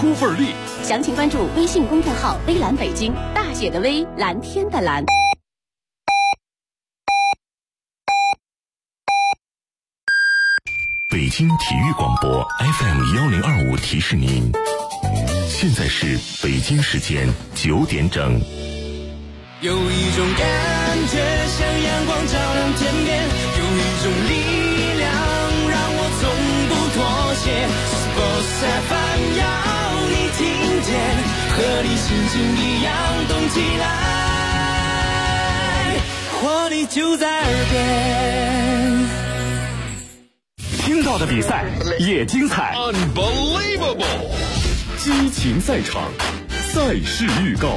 出份力。 详情关注微信公众号“微蓝北京”，大写的微，蓝天的蓝。 北京体育广播 FM1025提示您，现在是北京时间9点整。 有一种感觉像阳光照亮天边，有一种力量让我从不妥协。Sports FM 要你听见，和你心情一样动起来，活力就在耳边。 听到的比赛也精彩 ，Unbelievable！ 激情赛场，赛事预告。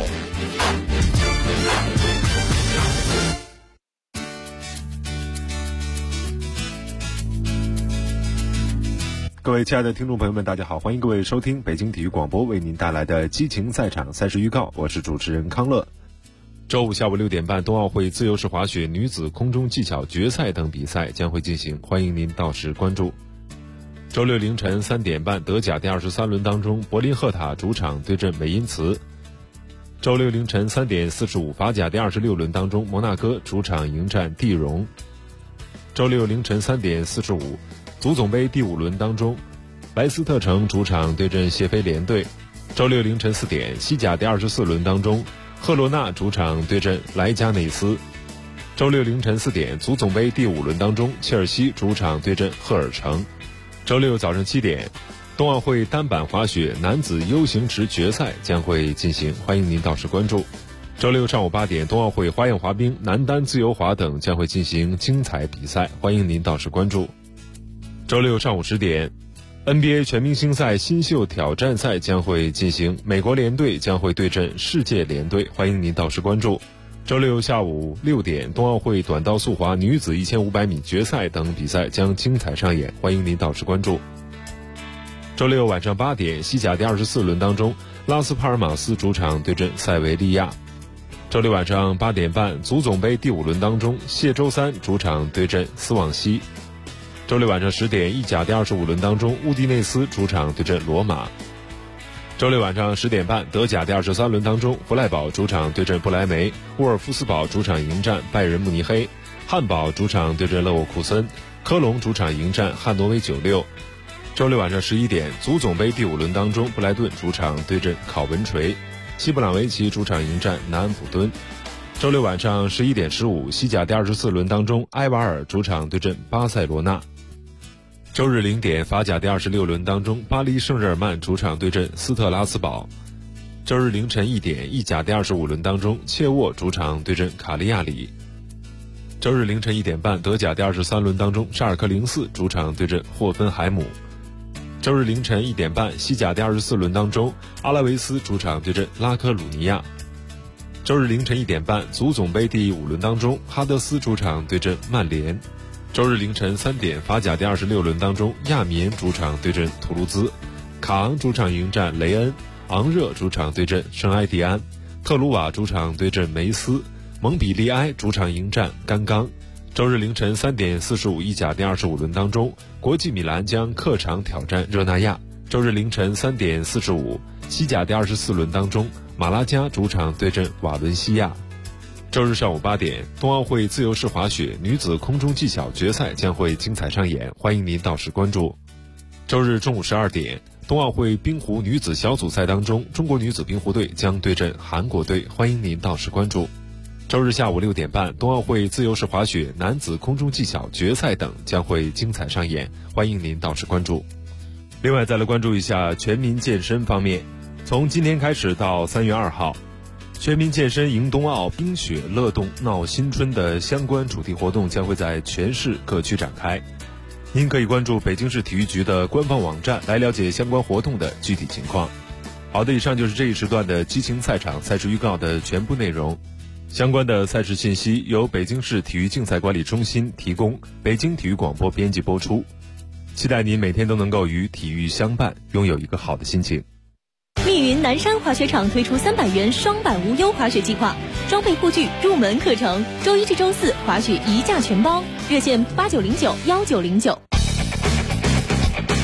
各位亲爱的听众朋友们，大家好，欢迎各位收听北京体育广播为您带来的激情赛场赛事预告，我是主持人康乐。周五下午6点半，冬奥会自由式滑雪女子空中技巧决赛等比赛将会进行，欢迎您到时关注。周六凌晨3点半，德甲第23轮当中，柏林赫塔主场对阵美因茨。周六凌晨3点45，法甲第26轮当中，摩纳哥主场迎战蒂荣。周六凌晨3点45，足总杯第5轮当中，莱斯特城主场对阵谢菲联队。周六凌晨4点，西甲第24轮当中，赫罗纳主场对阵莱加内斯。周六凌晨4点，足总杯第5轮当中，切尔西主场对阵赫尔城。周六早上7点，冬奥会单板滑雪男子 U 型池决赛将会进行，欢迎您到时关注。周六上午8点，冬奥会花样滑冰、男单自由滑等将会进行精彩比赛，欢迎您到时关注。周六上午10点，NBA 全明星赛新秀挑战赛将会进行，美国联队将会对阵世界联队，欢迎您到时关注。周六下午6点，冬奥会短道速滑女子1500米决赛等比赛将精彩上演，欢迎您到时关注。周六晚上8点，西甲第24轮当中，拉斯帕尔马斯主场对阵塞维利亚。周六晚上8点半，足总杯第5轮当中，谢周三主场对阵斯旺西。周六晚上10点，意甲第25轮当中，乌迪内斯主场对阵罗马。周六晚上10点半，德甲第23轮当中，弗赖堡主场对阵不莱梅，沃尔夫斯堡主场迎战拜仁慕尼黑，汉堡主场对阵勒沃库森，科隆主场迎战汉诺威96。周六晚上11点，足总杯第5轮当中，布莱顿主场对阵考文垂，西布朗维奇主场迎战南安普敦。周六晚上11点15，西甲第24轮当中，埃瓦尔主场对阵巴塞罗那。周日0点，法甲第26轮当中，巴黎圣日耳曼主场对阵斯特拉斯堡。周日凌晨1点，意甲第25轮当中，切沃主场对阵卡利亚里。周日凌晨1点半，德甲第23轮当中，沙尔克04主场对阵霍芬海姆。周日凌晨1点半，西甲第24轮当中，阿拉维斯主场对阵拉科鲁尼亚。周日凌晨1点半，足总杯第5轮当中，哈德斯主场对阵曼联。周日凌晨3点，法甲第26轮当中，亚眠主场对阵图卢兹，卡昂主场迎战雷恩，昂热主场对阵圣埃蒂安，特鲁瓦主场对阵梅斯，蒙彼利埃主场迎战甘冈。周日凌晨3点45，意甲第25轮当中，国际米兰将客场挑战热那亚。周日凌晨3点45，西甲第24轮当中，马拉加主场对阵瓦伦西亚。周日上午8点，冬奥会自由式滑雪女子空中技巧决赛将会精彩上演，欢迎您到时关注。周日中午12点，冬奥会冰壶女子小组赛当中，中国女子冰壶队将对阵韩国队，欢迎您到时关注。周日下午6点半，冬奥会自由式滑雪男子空中技巧决赛等将会精彩上演，欢迎您到时关注。另外再来关注一下全民健身方面，从今天开始到3月2号，全民健身迎冬奥，冰雪乐动闹新春的相关主题活动将会在全市各区展开。您可以关注北京市体育局的官方网站来了解相关活动的具体情况。好的，以上就是这一时段的激情赛场赛事预告的全部内容。相关的赛事信息由北京市体育竞赛管理中心提供，北京体育广播编辑播出。期待您每天都能够与体育相伴，拥有一个好的心情。 密云南山滑雪场推出300元双板无忧滑雪计划，装备护具、入门课程，周一至周四滑雪1价全包，热线89091909。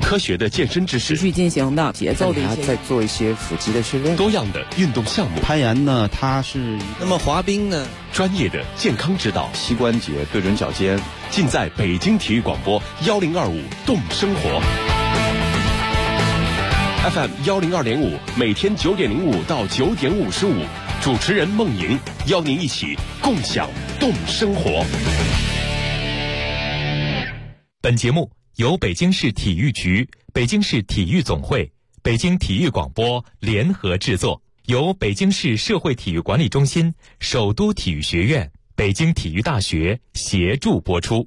科学的健身知识， 持续进行的节奏的一些， 再做一些腹肌的训练， 多样的运动项目。 攀岩呢，它是那么滑冰呢， 专业的健康指导， 膝关节对准脚尖， 尽在北京体育广播1025动生活。FM 102.5，每天9点05到9点55，主持人孟莹邀您一起共享动生活。 本节目由北京市体育局、北京市体育总会、北京体育广播联合制作，由北京市社会体育管理中心、首都体育学院、北京体育大学协助播出。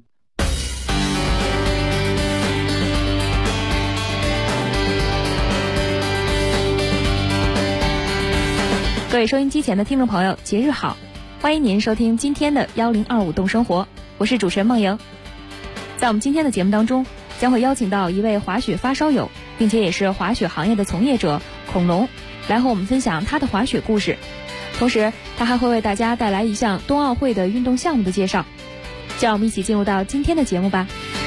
各位收音机前的听众朋友，节日好！欢迎您收听今天的1025动生活，我是主持人梦莹。在我们今天的节目当中，将会邀请到一位滑雪发烧友，并且也是滑雪行业的从业者孔龙，来和我们分享他的滑雪故事。同时，他还会为大家带来一项冬奥会的运动项目的介绍。就让我们一起进入到今天的节目吧。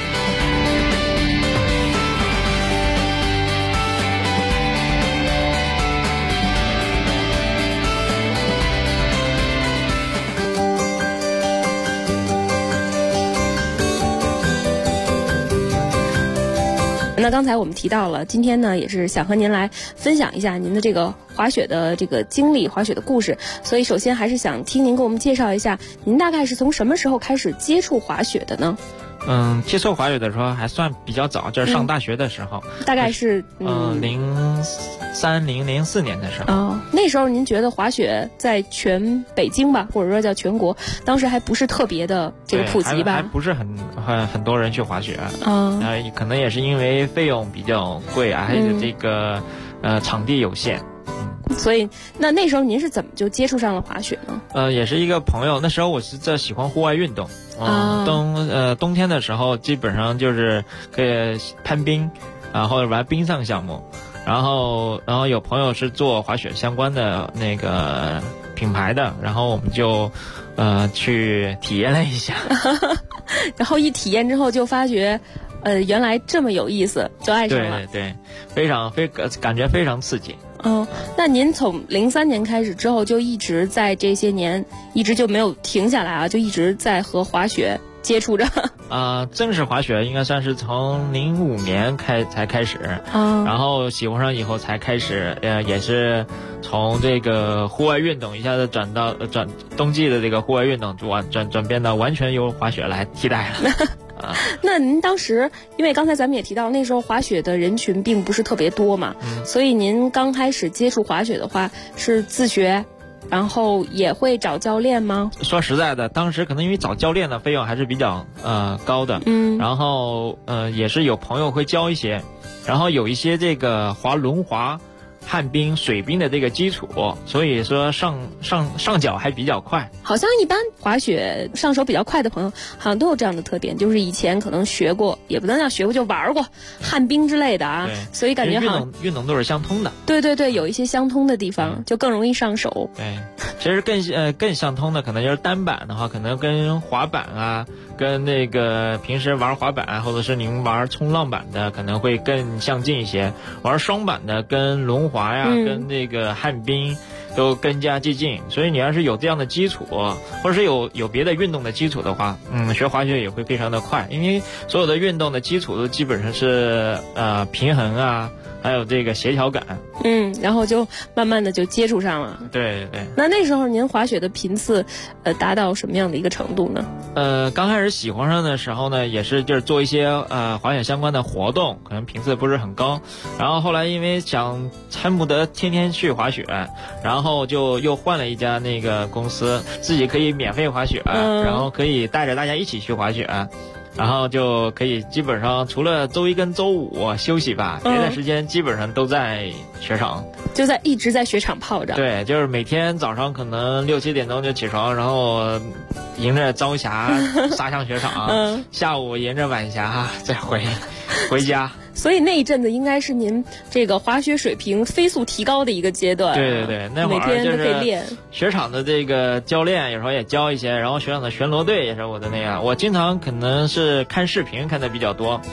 那刚才我们提到了，今天呢也是想和您来分享一下您的这个滑雪的这个经历、滑雪的故事。所以首先还是想听您给我们介绍一下，您大概是从什么时候开始接触滑雪的呢？ 接触滑雪的时候还算比较早，就是上大学的时候， 大概是 03、04年的时候。 哦，那时候您觉得滑雪在全北京吧，或者说叫全国，当时还不是特别的这个普及吧？ 还不是很多人去滑雪。可能也是因为费用比较贵啊，还有这个场地有限。 所以那时候您是怎么就接触上了滑雪呢？ 也是一个朋友，那时候我是喜欢户外运动。冬天的时候基本上就是可以攀冰，然后玩冰上项目，然后有朋友是做滑雪相关的那个品牌的，然后我们就去体验了一下。 然后一体验之后就发觉原来这么有意思，就爱上了。 对，感觉非常刺激。 那您从03年开始之后，就一直在这些年一直就没有停下来啊，就一直在和滑雪接触着。 正式滑雪应该算是从05年才开始，然后喜欢上以后才开始，也是从这个户外运动一下子转冬季的这个户外运动转变到完全由滑雪来替代了。 那您当时，因为刚才咱们也提到，那时候滑雪的人群并不是特别多嘛，所以您刚开始接触滑雪的话是自学，然后也会找教练吗？ 说实在的，当时可能因为找教练的费用还是比较高的，然后也是有朋友会教一些，然后有一些这个滑轮滑、旱冰、水冰的这个基础，所以说上脚还比较快。 好像一般滑雪上手比较快的朋友，好像都有这样的特点，就是以前可能学过，也不能叫学过，就玩过旱冰之类的啊，所以感觉好像运动都是相通的。 对，有一些相通的地方，就更容易上手。 对，其实更相通的可能就是单板的话，可能跟滑板啊，跟那个平时玩滑板或者是您玩冲浪板的可能会更相近一些，玩双板的跟轮滑呀，跟那个旱冰都更加接近。所以你要是有这样的基础，或者是有别的运动的基础的话，学滑雪也会非常的快，因为所有的运动的基础都基本上是平衡啊，还有这个协调感。 然后就慢慢的就接触上了。 对。 那时候您滑雪的频次达到什么样的一个程度呢？ 刚开始喜欢上的时候呢，也是就是做一些滑雪相关的活动，可能频次不是很高。然后后来因为恨不得天天去滑雪，然后就又换了一家那个公司，自己可以免费滑雪，然后可以带着大家一起去滑雪。然后就可以基本上除了周一跟周五休息吧，别的时间基本上都在雪场， 就一直在雪场泡着。 对，就是每天早上可能6、7点钟就起床，然后迎着朝霞杀向雪场，下午迎着晚霞再回家。 所以那一阵子应该是您这个滑雪水平飞速提高的一个阶段。 对，那会儿每天都可以练。 雪场的这个教练有时候也教一些，然后雪场的巡逻队也是我的那样。我经常可能是看视频看的比较多，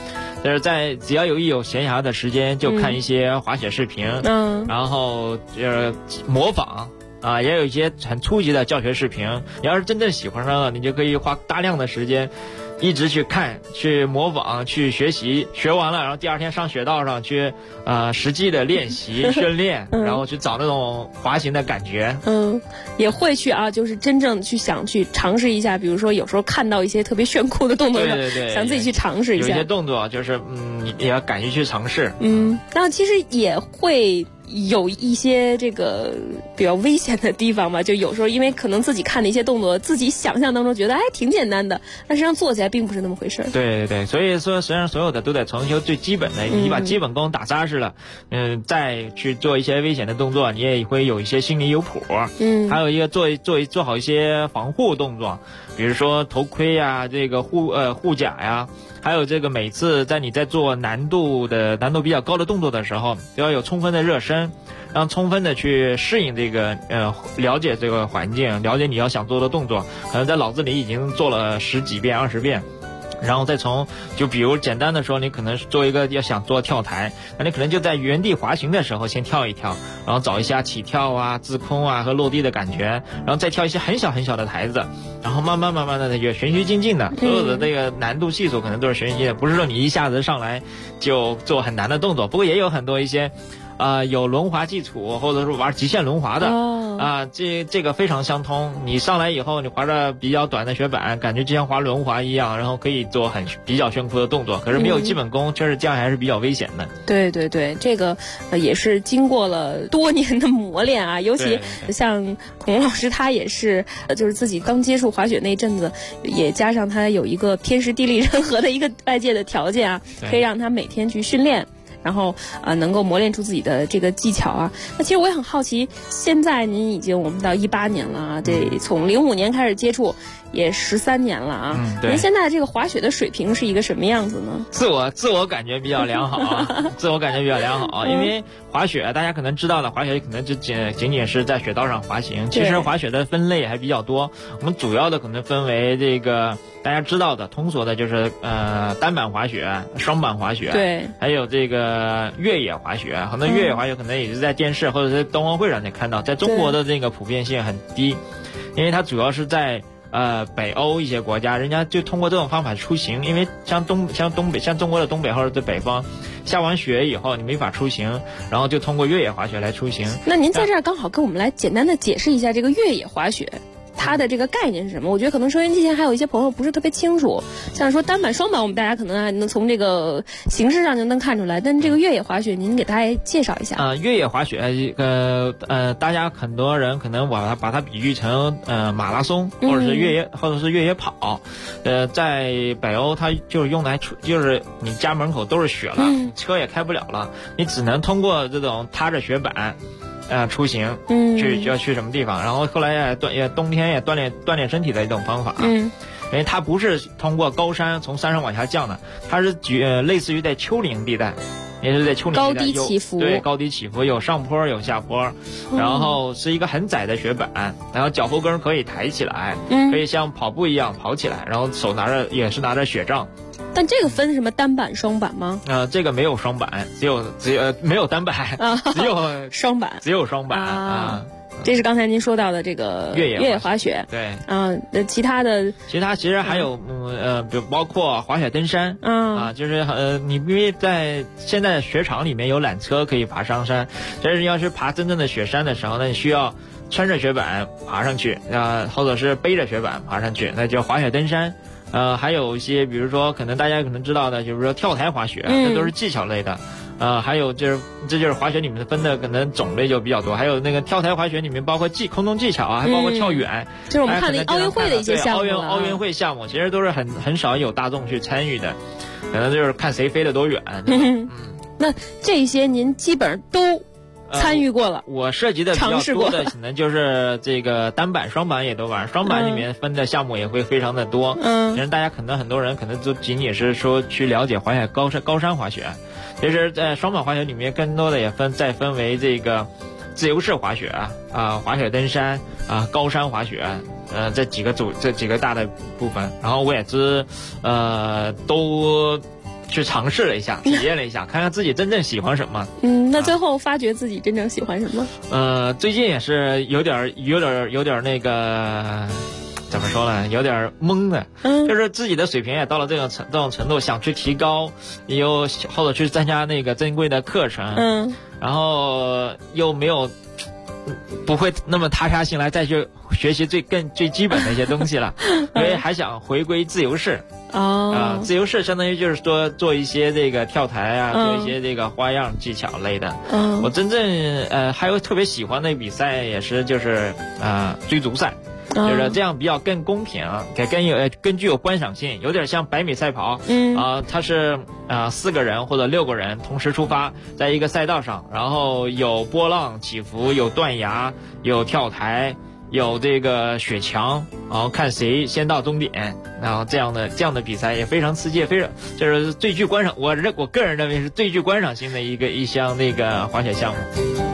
就是只要有闲暇的时间，就看一些滑雪视频，然后模仿。也有一些很初级的教学视频。你要是真正喜欢上了，你就可以花大量的时间，一直去看、去模仿、去学习。学完了，然后第二天上雪道上去，实际的练习训练，然后去找那种滑行的感觉。 也会去就是真正想去尝试一下。比如说，有时候看到一些特别炫酷的动作， 对， 想自己去尝试一下。 有一些动作就是你也要敢于去尝试。 然后其实也会有一些这个比较危险的地方吧，就有时候因为可能自己看的一些动作，自己想象当中觉得挺简单的，但实际上做起来并不是那么回事。 对，所以说实际上所有的都得从修最基本的，你把基本功打扎实了，再去做一些危险的动作，你也会有一些心里有谱。还有一个做好一些防护动作，比如说头盔呀，这个护甲呀。还有这个每次你在做难度比较高的动作的时候，都要有充分的热身，让充分的去适应这个了解这个环境，了解你要想做的动作，可能在脑子里已经做了10几遍、20遍。然后再就比如简单的说，你可能做一个想做跳台，那你可能就在原地滑行的时候先跳一跳，然后找一下起跳啊、自空啊和落地的感觉，然后再跳一些很小很小的台子，然后慢慢的也循序渐进的，所有的这个难度系数可能都是循序渐进的，不是说你一下子上来就做很难的动作。不过也有很多一些有轮滑基础或者是玩极限轮滑的这个非常相通。你上来以后，你滑着比较短的雪板，感觉就像滑轮滑一样，然后可以做比较炫酷的动作。可是没有基本功，确实这样还是比较危险的。 对，这个也是经过了多年的磨练啊。尤其像孔老师，他也是就是自己刚接触滑雪那阵子，也加上他有一个天时地利人和的一个外界的条件可以让他每天去训练。然后能够磨练出自己的这个技巧啊。那其实我也很好奇，现在我们到18年了这从05年开始接触，也13年了您现在这个滑雪的水平是一个什么样子呢？ 自我感觉比较良好自我感觉比较良好因为滑雪大家可能知道的，滑雪可能就仅仅是在雪道上滑行。其实滑雪的分类还比较多，我们主要的可能分为这个大家知道的通俗的就是单板滑雪、双板滑雪， 对， 还有这个越野滑雪。很多越野滑雪可能也是在电视或者是冬奥会上才看到，在中国的这个普遍性很低，因为它主要是在北欧一些国家，人家就通过这种方法出行。因为像中国的东北或者是北方，下完雪以后你没法出行，然后就通过越野滑雪来出行。 那您在这儿刚好跟我们来简单的解释一下这个越野滑雪它的这个概念是什么？我觉得可能收音机前还有一些朋友不是特别清楚，像说单板、双板，我们大家可能还能从这个形式上就能看出来，但这个越野滑雪，您给大家介绍一下。 越野滑雪，大家很多人可能把它比喻成马拉松，或者是越野跑。在北欧它就是用来就是你家门口都是雪了，车也开不了了，你只能通过这种踏着雪板。出行，要去什么地方？然后后来冬天也锻炼身体的一种方法。因为它不是通过高山从山上往下降的，它是类似于在丘陵地带，也是在丘陵地带高低起伏。 对，高低起伏，有上坡有下坡，然后是一个很窄的雪板，然后脚后跟可以抬起来，可以像跑步一样跑起来，然后手也是拿着雪杖。 但这个分什么单板、双板吗？ 这个没有双板，只有没有单板，只有双板，只有双板这是刚才您说到的这个越野滑雪， 对其他其实还有比如包括滑雪登山就是你因为在现在雪场里面有缆车可以爬上山，但是要是爬真正的雪山的时候，那你需要穿着雪板爬上去或者是背着雪板爬上去，那叫滑雪登山。还有一些，比如说可能大家可能知道的，就是说跳台滑雪，这都是技巧类的。还有这就是滑雪里面分的可能种类就比较多。还有那个跳台滑雪里面包括空中技巧还包括跳远， 就是我们看的奥运会的一些项目。 奥运会项目其实都是很少有大众去参与的，可能就是看谁飞得多远。 那这些您基本上都参与过了。 我涉及的比较多的可能就是这个单板、双板也都玩。双板里面分的项目也会非常的多。其实大家可能很多人可能就仅仅是说去了解滑雪高山滑雪。其实在双板滑雪里面更多的也再分为这个自由式滑雪滑雪登山高山滑雪这几个大的部分。然后我也都去尝试了一下，体验了一下，看看自己真正喜欢什么。 那最后发觉自己真正喜欢什么？ 最近也是有点那个。怎么说呢？有点懵的，就是自己的水平也到了这种程度，想去提高，又或者去参加那个珍贵的课程，然后又没有不会那么踏下心来再去学习最基本的一些东西了，因为还想回归自由式。自由式相当于就是说做一些这个跳台啊，做一些这个花样技巧类的。我真正还有特别喜欢的比赛也是就是追逐赛。就是这样比较更公平，更具有观赏性，有点像100米赛跑。它是4个人或者6个人同时出发，在一个赛道上，然后有波浪起伏，有断崖，有跳台，有这个雪墙，然后看谁先到终点，然后这样的比赛也非常刺激，非常就是最具观赏，我个人认为是最具观赏性的一项那个滑雪项目。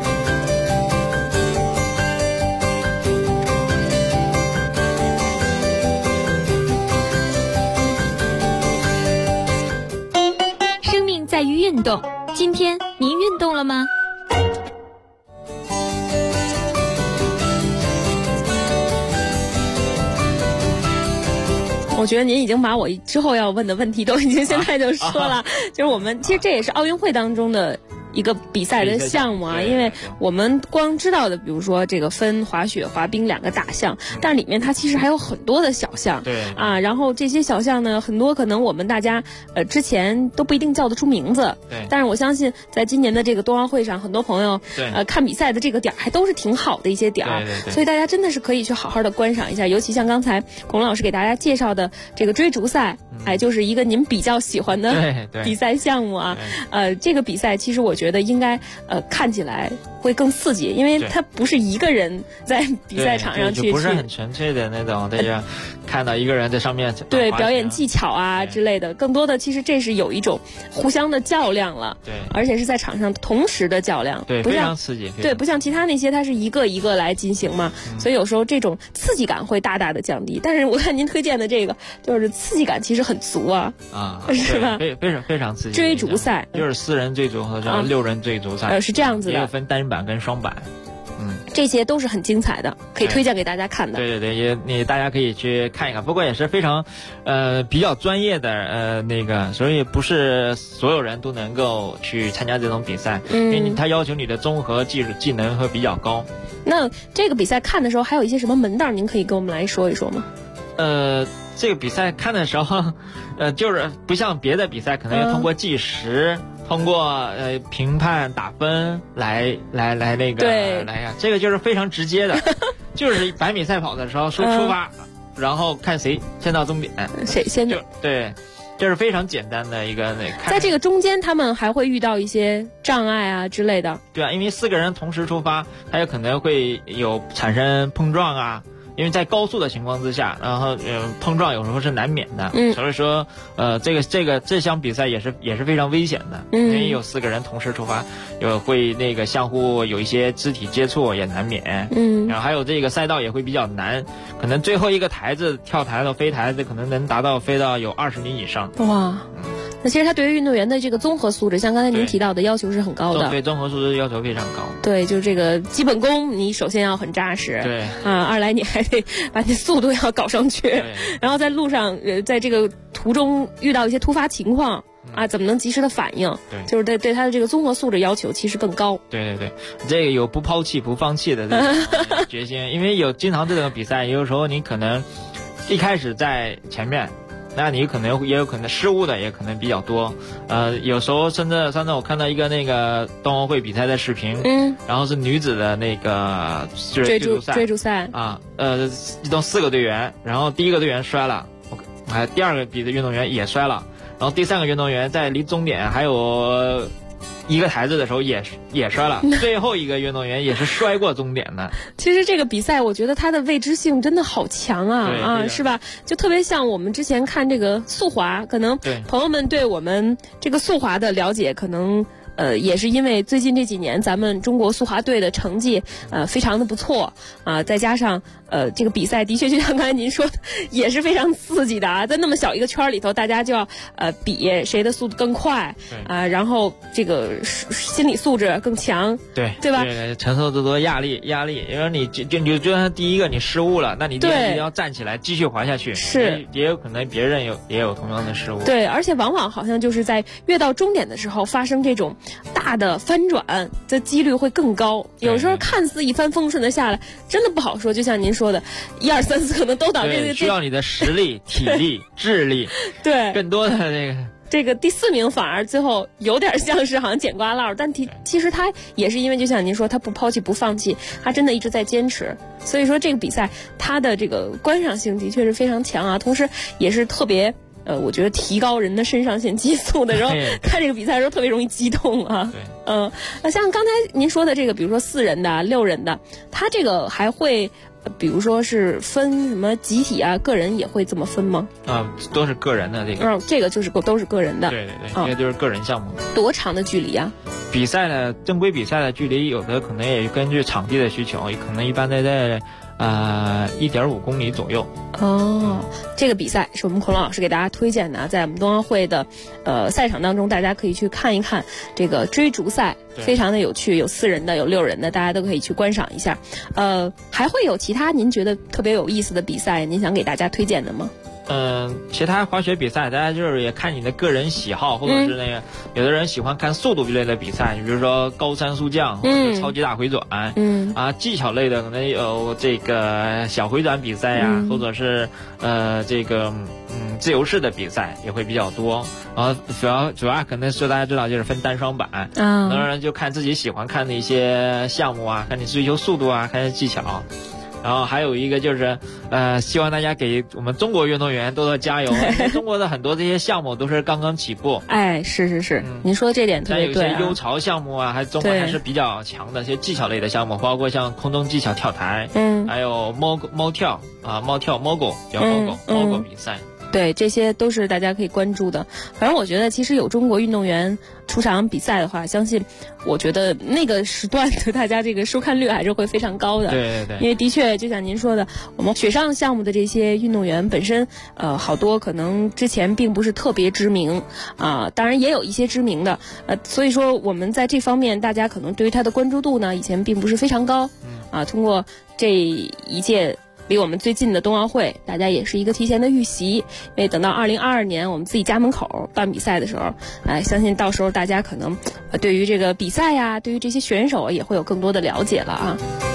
在于运动，今天您运动了吗？ 我觉得您已经把我之后要问的问题都已经现在就说了，就是我们其实这也是奥运会当中的一个比赛的项目啊，因为我们光知道的，比如说这个分滑雪、滑冰2个大项，但里面它其实还有很多的小项，然后这些小项呢，很多可能我们大家之前都不一定叫得出名字，但是我相信在今年的这个冬奥会上，很多朋友看比赛的这个点还都是挺好的一些点，所以大家真的是可以去好好的观赏一下，尤其像刚才孔老师给大家介绍的这个追逐赛，就是一个您比较喜欢的比赛项目啊，这个比赛其实我觉得应该看起来会更刺激，因为它不是一个人在比赛场上去， 不是很纯粹的那种，大家看到一个人在上面表演技巧啊之类的，更多的其实这是有一种互相的较量了，而且是在场上同时的较量， 非常刺激， 不像其他那些它是一个一个来进行嘛，所以有时候这种刺激感会大大的降低。但是我看您推荐的这个就是刺激感其实很足啊，是吧？ 非常刺激。 追逐赛就是 4人追逐或者6人追逐赛， 是这样子的， 也有分单板跟双板。 这些都是很精彩的，可以推荐给大家看的。 对，大家可以去看一看。不过也是非常，比较专业的那个，所以不是所有人都能够去参加这种比赛，因为它要求你的综合技能会比较高。 那这个比赛看的时候，还有一些什么门道，您可以跟我们来说一说吗？ 这个比赛看的时候，就是不像别的比赛，可能要通过计时。通过评判打分来那个来呀，这个就是非常直接的，就是100米赛跑的时候说出发，然后看谁先到终点， 谁先对，这是非常简单的一个在这个中间他们还会遇到一些障碍啊之类的。 对啊，因为4个人同时出发，它有可能会有产生碰撞啊。因为在高速的情况之下，然后碰撞有时候是难免的，所以说这项比赛也是非常危险的，因为有4个人同时出发，会那个相互有一些肢体接触也难免，然后还有这个赛道也会比较难，可能最后一个台子跳台到飞台子可能能飞到有20米以上。 哇，那其实它对于运动员的这个综合素质，像刚才您提到的要求是很高的。 对，综合素质要求非常高。 对，就是这个基本功，你首先要很扎实。 对二来你还得把你速度要搞上去，然后在路上在这个途中遇到一些突发情况怎么能及时的反应？ 对， 就是对他的这个综合素质要求其实更高。 对，这个有不抛弃不放弃的这种决心，因为经常这种比赛，有时候你可能一开始在前面。那你也有可能失误的也可能比较多，有时候甚至上次我看到一个那个冬奥会比赛的视频，然后是女子的那个追逐赛一共4个队员，然后第1个队员摔了，第2个比的运动员也摔了，然后第3个运动员在离终点还有1个台子的时候也摔了，最后一个运动员也是摔过终点的。 其实这个比赛我觉得它的未知性真的好强是吧？就特别像我们之前看这个速滑，可能朋友们对我们这个速滑的了解可能也是因为最近这几年咱们中国速滑队的成绩非常的不错啊，再加上这个比赛的确就像刚才您说的，也是非常刺激的啊，在那么小一个圈里头，大家就要比谁的速度更快啊，然后这个心理素质更强，对吧？ 对，承受得多压力，因为你就算第一个你失误了，那你第二个要站起来继续滑下去， 是也有可能别人也有同样的失误。 对，而且往往好像就是在越到终点的时候发生这种大的翻转的几率会更高，有时候看似一帆风顺的下来，真的不好说。就像您说的，1、2、3、4可能都倒，这个需要你的实力、体力、智力， 对， 更多的这个第4名反而最后有点像是好像捡瓜落，但其实他也是因为就像您说，他不抛弃不放弃，他真的一直在坚持。所以说这个比赛它的这个观赏性的确是非常强啊，同时也是特别我觉得提高人的肾上腺激素的时候，看这个比赛的时候特别容易激动啊。 对， 那像刚才您说的这个，比如说4人的、6人的，他这个还会。比如说是分什么集体啊，个人也会这么分吗？ 都是个人的这个。 这个就是都是个人的。 对，这个就是个人项目。 多长的距离啊？ 比赛的正规比赛的距离，有的可能也根据场地的需求，可能一般在1.5公里左右。 这个比赛是我们孔老师给大家推荐的，在我们冬奥会的赛场当中，大家可以去看一看这个追逐赛，非常的有趣，有4人的，有6人的，大家都可以去观赏一下。还会有其他您觉得特别有意思的比赛，您想给大家推荐的吗？ 其他滑雪比赛，大家就是也看你的个人喜好，或者是有的人喜欢看速度类的比赛，比如说高山速降，或者超级大回转，技巧类的可能有这个小回转比赛呀，或者是这个自由式的比赛也会比较多。然后主要可能是大家知道就是分单双板，很多人就看自己喜欢看的一些项目啊，看你追求速度啊，看技巧。然后还有一个就是，希望大家给我们中国运动员多多加油。因为中国的很多这些项目都是刚刚起步。 是，您说这点特别对。 有些优潮项目啊，中国还是比较强的，一些技巧类的项目，包括像空中技巧跳台，还有猫跳啊，猫跳 Mogo 叫 Mogo 比赛。 对，这些都是大家可以关注的。反正我觉得，其实有中国运动员出场比赛的话，相信我觉得那个时段的大家这个收看率还是会非常高的。 对， 因为的确就像您说的，我们雪上项目的这些运动员本身，好多可能之前并不是特别知名啊，当然也有一些知名的，所以说我们在这方面，大家可能对于他的关注度呢，以前并不是非常高。通过这一届。离我们最近的冬奥会，大家也是一个提前的预习，因为等到2022年我们自己家门口办比赛的时候，相信到时候大家可能对于这个比赛呀，对于这些选手也会有更多的了解了啊。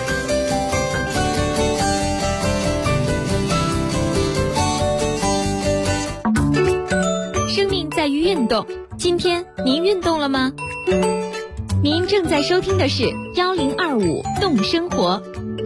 生命在于运动，今天您运动了吗？您正在收听的是1025动生活。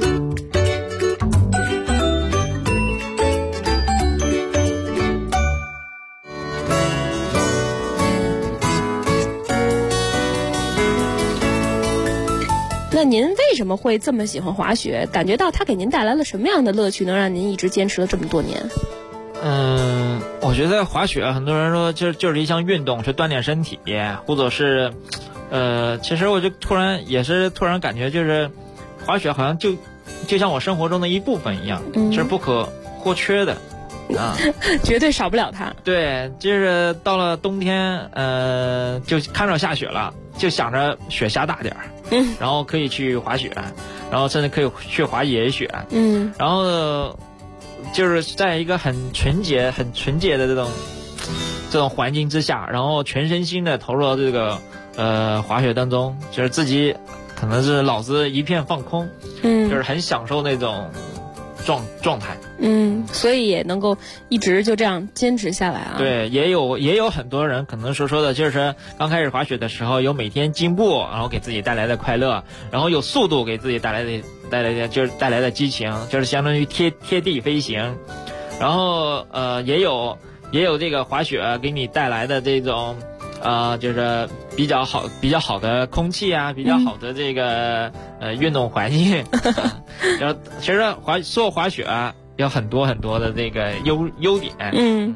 那您为什么会这么喜欢滑雪？感觉到它给您带来了什么样的乐趣，能让您一直坚持了这么多年？ 我觉得滑雪很多人说就是一项运动，是锻炼身体，或者是其实我就突然感觉就是滑雪好像就像我生活中的一部分一样，是不可或缺的啊， 绝对少不了它。 对，就是到了冬天，就看着下雪了，就想着雪下大点儿。然后可以去滑雪，然后甚至可以去滑野雪，然后就是在一个很纯洁的这种环境之下，然后全身心的投入到这个滑雪当中，就是自己可能是脑子一片放空，就是很享受那种状态。 所以也能够一直就这样坚持下来啊。 对，也有很多人可能说的就是刚开始滑雪的时候有每天进步，然后给自己带来的快乐，然后有速度给自己带来的激情，就是相当于贴地飞行。然后也有这个滑雪给你带来的这种就是比较好的空气啊，比较好的这个运动环境。然后其实滑雪有很多的这个优点。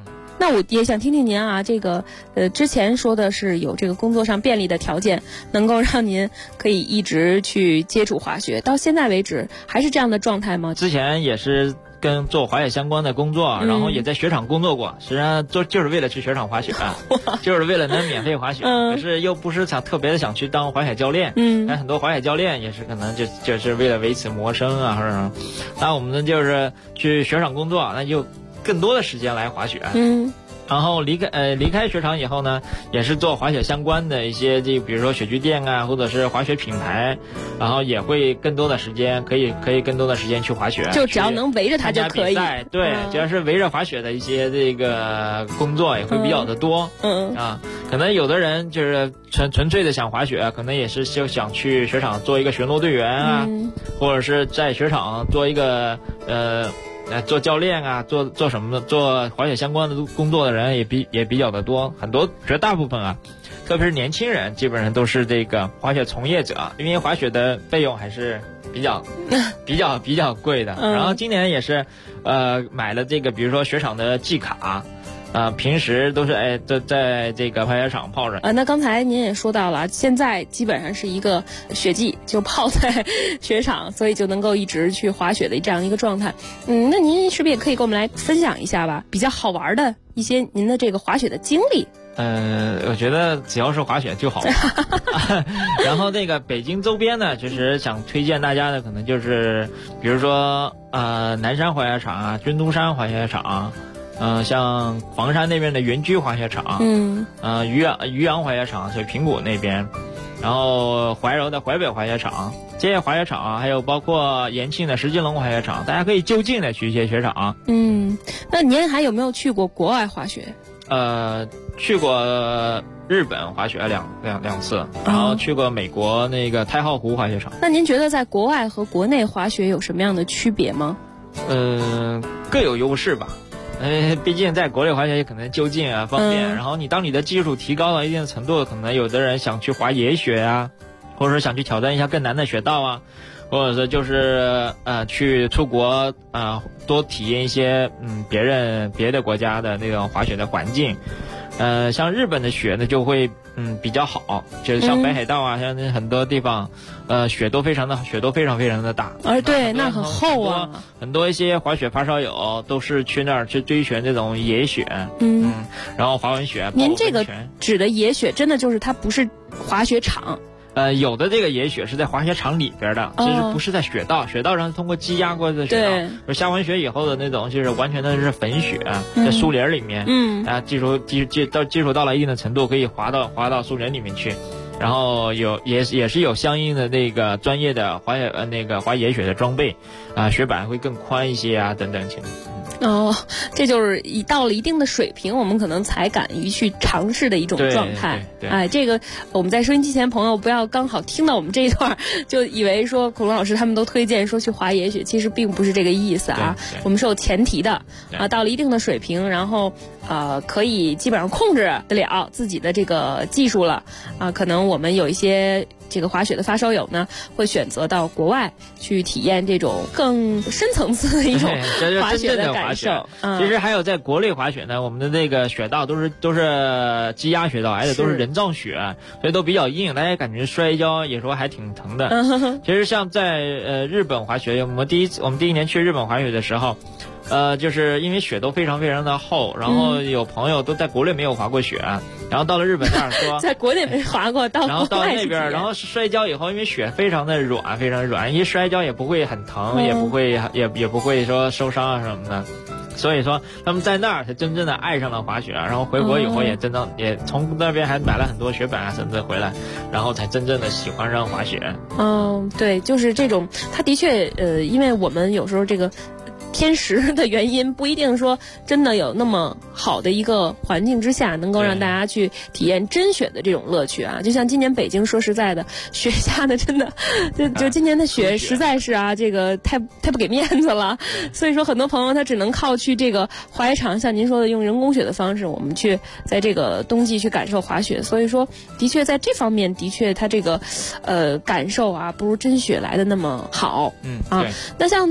那我也想听听您啊，这个之前说的是有这个工作上便利的条件，能够让您可以一直去接触滑雪，到现在为止还是这样的状态吗？ 之前也是跟做滑雪相关的工作，然后也在雪场工作过，实际上就是为了去雪场滑雪，就是为了能免费滑雪，可是又不是特别的想去当滑雪教练，但很多滑雪教练也是可能就是为了维持谋生啊或者什么，那我们呢就是去雪场工作，那就更多的时间来滑雪。然后离开雪场以后呢，也是做滑雪相关的一些，比如说雪具店啊，或者是滑雪品牌，然后也会更多的时间可以更多的时间去滑雪， 就只要能围着它就可以。 对，只要是围着滑雪的一些这个工作也会比较的多。可能有的人就是纯粹的想滑雪，可能也是就想去雪场做一个巡逻队员啊，或者是在雪场做一个做教练啊，做什么的，做滑雪相关的工作的人也比较的多，很多绝大部分啊，特别是年轻人，基本上都是这个滑雪从业者，因为滑雪的费用还是比较贵的。然后今年也是买了这个，比如说雪场的季卡。平时都是在这个滑雪场泡着。 那刚才您也说到了，现在基本上是一个雪季，就泡在雪场，所以就能够一直去滑雪的这样一个状态。那您是不是也可以跟我们来分享一下吧，比较好玩的一些您的这个滑雪的经历？ 我觉得只要是滑雪就好。然后那个北京周边呢，其实想推荐大家的可能就是，比如说南山滑雪场啊，军都山滑雪场。像房山那边的原居滑雪场，渔阳滑雪场，水平谷那边，然后怀柔的淮北滑雪场，这些滑雪场还有包括延庆的石金龙滑雪场，大家可以就近的去一些雪场。 那您还有没有去过国外滑雪？ 去过日本滑雪两次，然后去过美国那个太浩湖滑雪场。 那您觉得在国外和国内滑雪有什么样的区别吗？ 各有优势吧。毕竟在国内滑雪也可能就近啊方便，然后当你的技术提高到一定程度，可能有的人想去滑野雪啊，或者说想去挑战一下更难的雪道啊，或者说就是去出国多体验一些别的国家的那种滑雪的环境。像日本的雪呢就会比较好，就是像北海道啊，像很多地方雪都非常非常的大。 对，那很厚啊。 很多一些滑雪发烧友都是去那儿去追寻这种野雪，然后滑完雪。 您这个指的野雪，真的就是它不是滑雪场？ 有的这个野雪是在滑雪场里边的，其实不是在雪道，雪道上是通过积压过的雪道，就下完雪以后的那种，就是完全的是粉雪，在树林里面，技术到了一定的程度，可以滑到树林里面去，然后也是有相应的那个专业的滑野雪的装备，雪板会更宽一些啊，等等情况。 这就是到了一定的水平，我们可能才敢于去尝试的一种状态。这个我们在收音机前朋友不要刚好听到我们这一段就以为说孔龙老师他们都推荐说去滑野雪，其实并不是这个意思啊。我们是有前提的到了一定的水平，然后可以基本上控制得了自己的这个技术了可能我们有一些这个滑雪的发烧友呢，会选择到国外去体验这种更深层次的一种滑雪的感受。 其实还有在国内滑雪呢，我们的这个雪道都是积压雪道，而且都是人造雪，所以都比较硬，大家感觉摔跤有时候还挺疼的。其实像在日本滑雪，我们第一年去日本滑雪的时候。就是因为雪都非常非常的厚，然后有朋友都在国内没有滑过雪，然后到了日本那儿说在国内没滑过，然后到那边，然后摔跤以后，因为雪非常的软，非常软，一摔跤也不会很疼，也不会说受伤啊什么的。所以说他们在那儿才真正的爱上了滑雪，然后回国以后也从那边还买了很多雪板啊甚至回来，然后才真正的喜欢上滑雪。 对，就是这种，它的确因为我们有时候这个天时的原因，不一定说真的有那么好的一个环境之下能够让大家去体验真雪的这种乐趣就像今年北京，说实在的，雪下的真的就今年的雪实在是这个太不给面子了，所以说很多朋友他只能靠去这个滑雪场，像您说的用人工雪的方式，我们去在这个冬季去感受滑雪。所以说的确在这方面的确它这个感受不如真雪来的那么好。那像在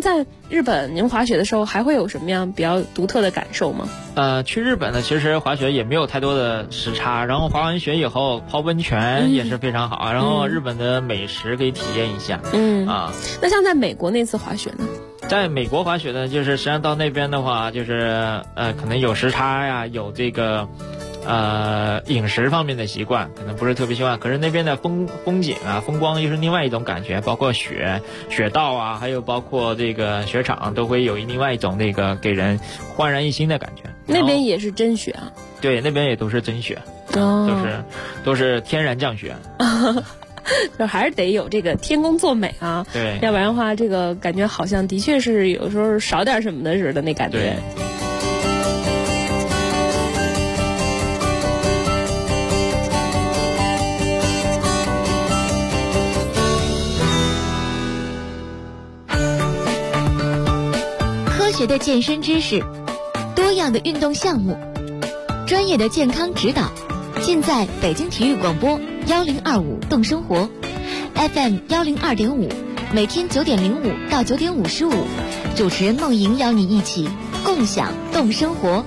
日本您滑雪的时候还会有什么样比较独特的感受吗？ 去日本呢，其实滑雪也没有太多的时差，然后滑完雪以后泡温泉也是非常好，然后日本的美食可以体验一下。 那像在美国那次滑雪呢？ 在美国滑雪呢，就是实际上到那边的话，就是可能有时差呀，有这个饮食方面的习惯可能不是特别习惯，可是那边的风景啊、风光又是另外一种感觉，包括雪道啊，还有包括这个雪场，都会有另外一种那个给人焕然一新的感觉。 那边也是真雪啊？ 对，那边也都是真雪，都是天然降雪。 就还是得有这个天公作美啊， 对， 要不然的话，这个感觉好像的确是有时候少点什么的似的那感觉。 科学的健身知识，多样的运动项目，专业的健康指导，尽在北京体育广播1025动生活 FM 102.5，每天9点05到9点55，主持人梦莹邀你一起共享动生活。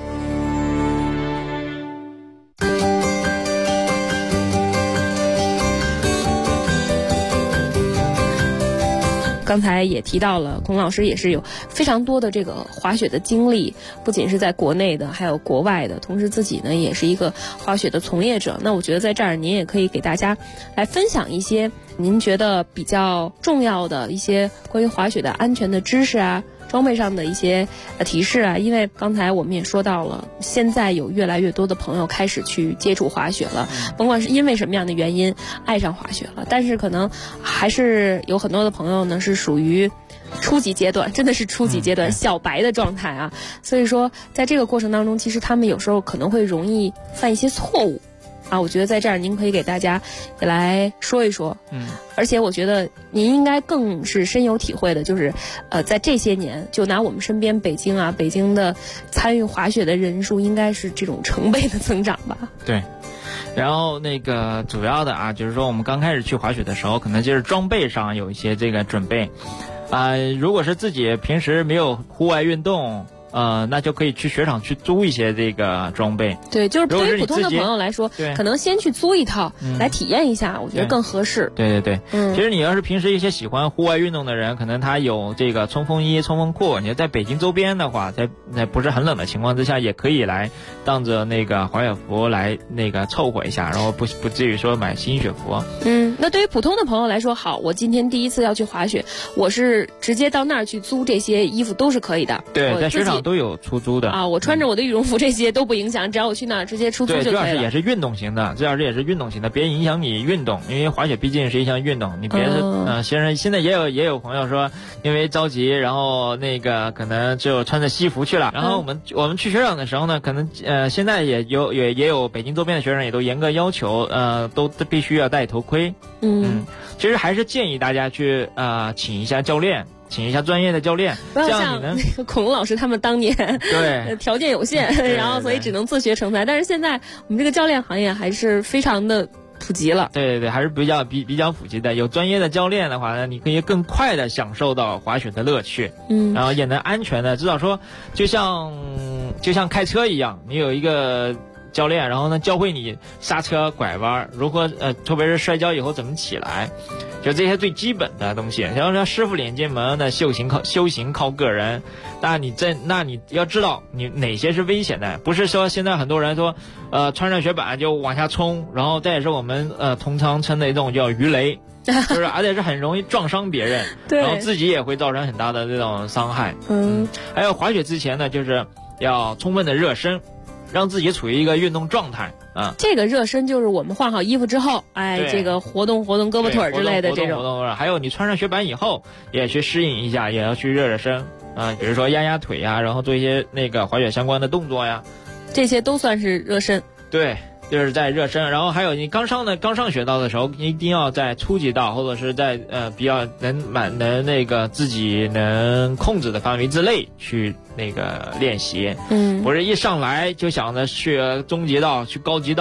刚才也提到了，孔老师也是有非常多的这个滑雪的经历，不仅是在国内的，还有国外的，同时自己呢也是一个滑雪的从业者。那我觉得在这儿您也可以给大家来分享一些您觉得比较重要的一些关于滑雪的安全的知识啊，装备上的一些提示啊，因为刚才我们也说到了，现在有越来越多的朋友开始去接触滑雪了，甭管是因为什么样的原因爱上滑雪了，但是可能还是有很多的朋友呢是属于初级阶段，真的是初级阶段，小白的状态啊。所以说在这个过程当中，其实他们有时候可能会容易犯一些错误啊，我觉得在这儿您可以给大家也来说一说。而且我觉得您应该更是深有体会的，就是在这些年，就拿我们身边北京的参与滑雪的人数应该是这种成倍的增长吧。 对。然后那个主要的啊，就是说我们刚开始去滑雪的时候，可能就是装备上有一些这个准备如果是自己平时没有户外运动，那就可以去雪场去租一些这个装备。 对，就是对于普通的朋友来说，可能先去租一套来体验一下，我觉得更合适。 对。其实你要是平时一些喜欢户外运动的人，可能他有这个冲锋衣、冲锋裤，你在北京周边的话，在不是很冷的情况之下，也可以来当着那个滑雪服来那个凑合一下，然后不至于说买新雪服。 那对于普通的朋友来说，好，我今天第一次要去滑雪，我是直接到那儿去租这些衣服都是可以的。 对，在雪场都有出租的啊，我穿着我的羽绒服这些都不影响，只要我去那儿直接出租就可以了。 对，主要是也是运动型的，别影响你运动，因为滑雪毕竟是一项运动，你别是现在也有朋友说因为着急，然后那个可能就穿着西服去了。然后我们去雪场的时候呢，可能现在也有北京周边的雪场也都严格要求，都必须要戴头盔。其实还是建议大家去请一下教练。请一下专业的教练， 不要像那个孔老师他们当年对条件有限，然后所以只能自学成才。但是现在我们这个教练行业还是非常的普及了。 对，还是比较普及的。有专业的教练的话呢，你可以更快的享受到滑雪的乐趣，然后也能安全的，至少说就像开车一样，你有一个教练，然后呢教会你刹车、拐弯，如何特别是摔跤以后怎么起来。就这些最基本的东西，然后说师傅领进门的修行靠个人。那你要知道你哪些是危险的，不是说现在很多人说穿上雪板就往下冲，然后这也是我们通常称的一种叫鱼雷，就是而且是很容易撞伤别人，然后自己也会造成很大的这种伤害。还有滑雪之前呢，就是要充分的热身，让自己处于一个运动状态。 这个热身就是我们换好衣服之后，这个活动活动胳膊腿之类的这种。 活动，还有你穿上雪板以后，也去适应一下，也要去热身比如说压腿呀，然后做一些那个滑雪相关的动作呀， 这些都算是热身。 对，就是在热身。然后还有你刚上雪道的时候，一定要在初级道或者是在比较能那个自己能控制的范围之内去那个练习。不是一上来就想着去中级道、去高级道，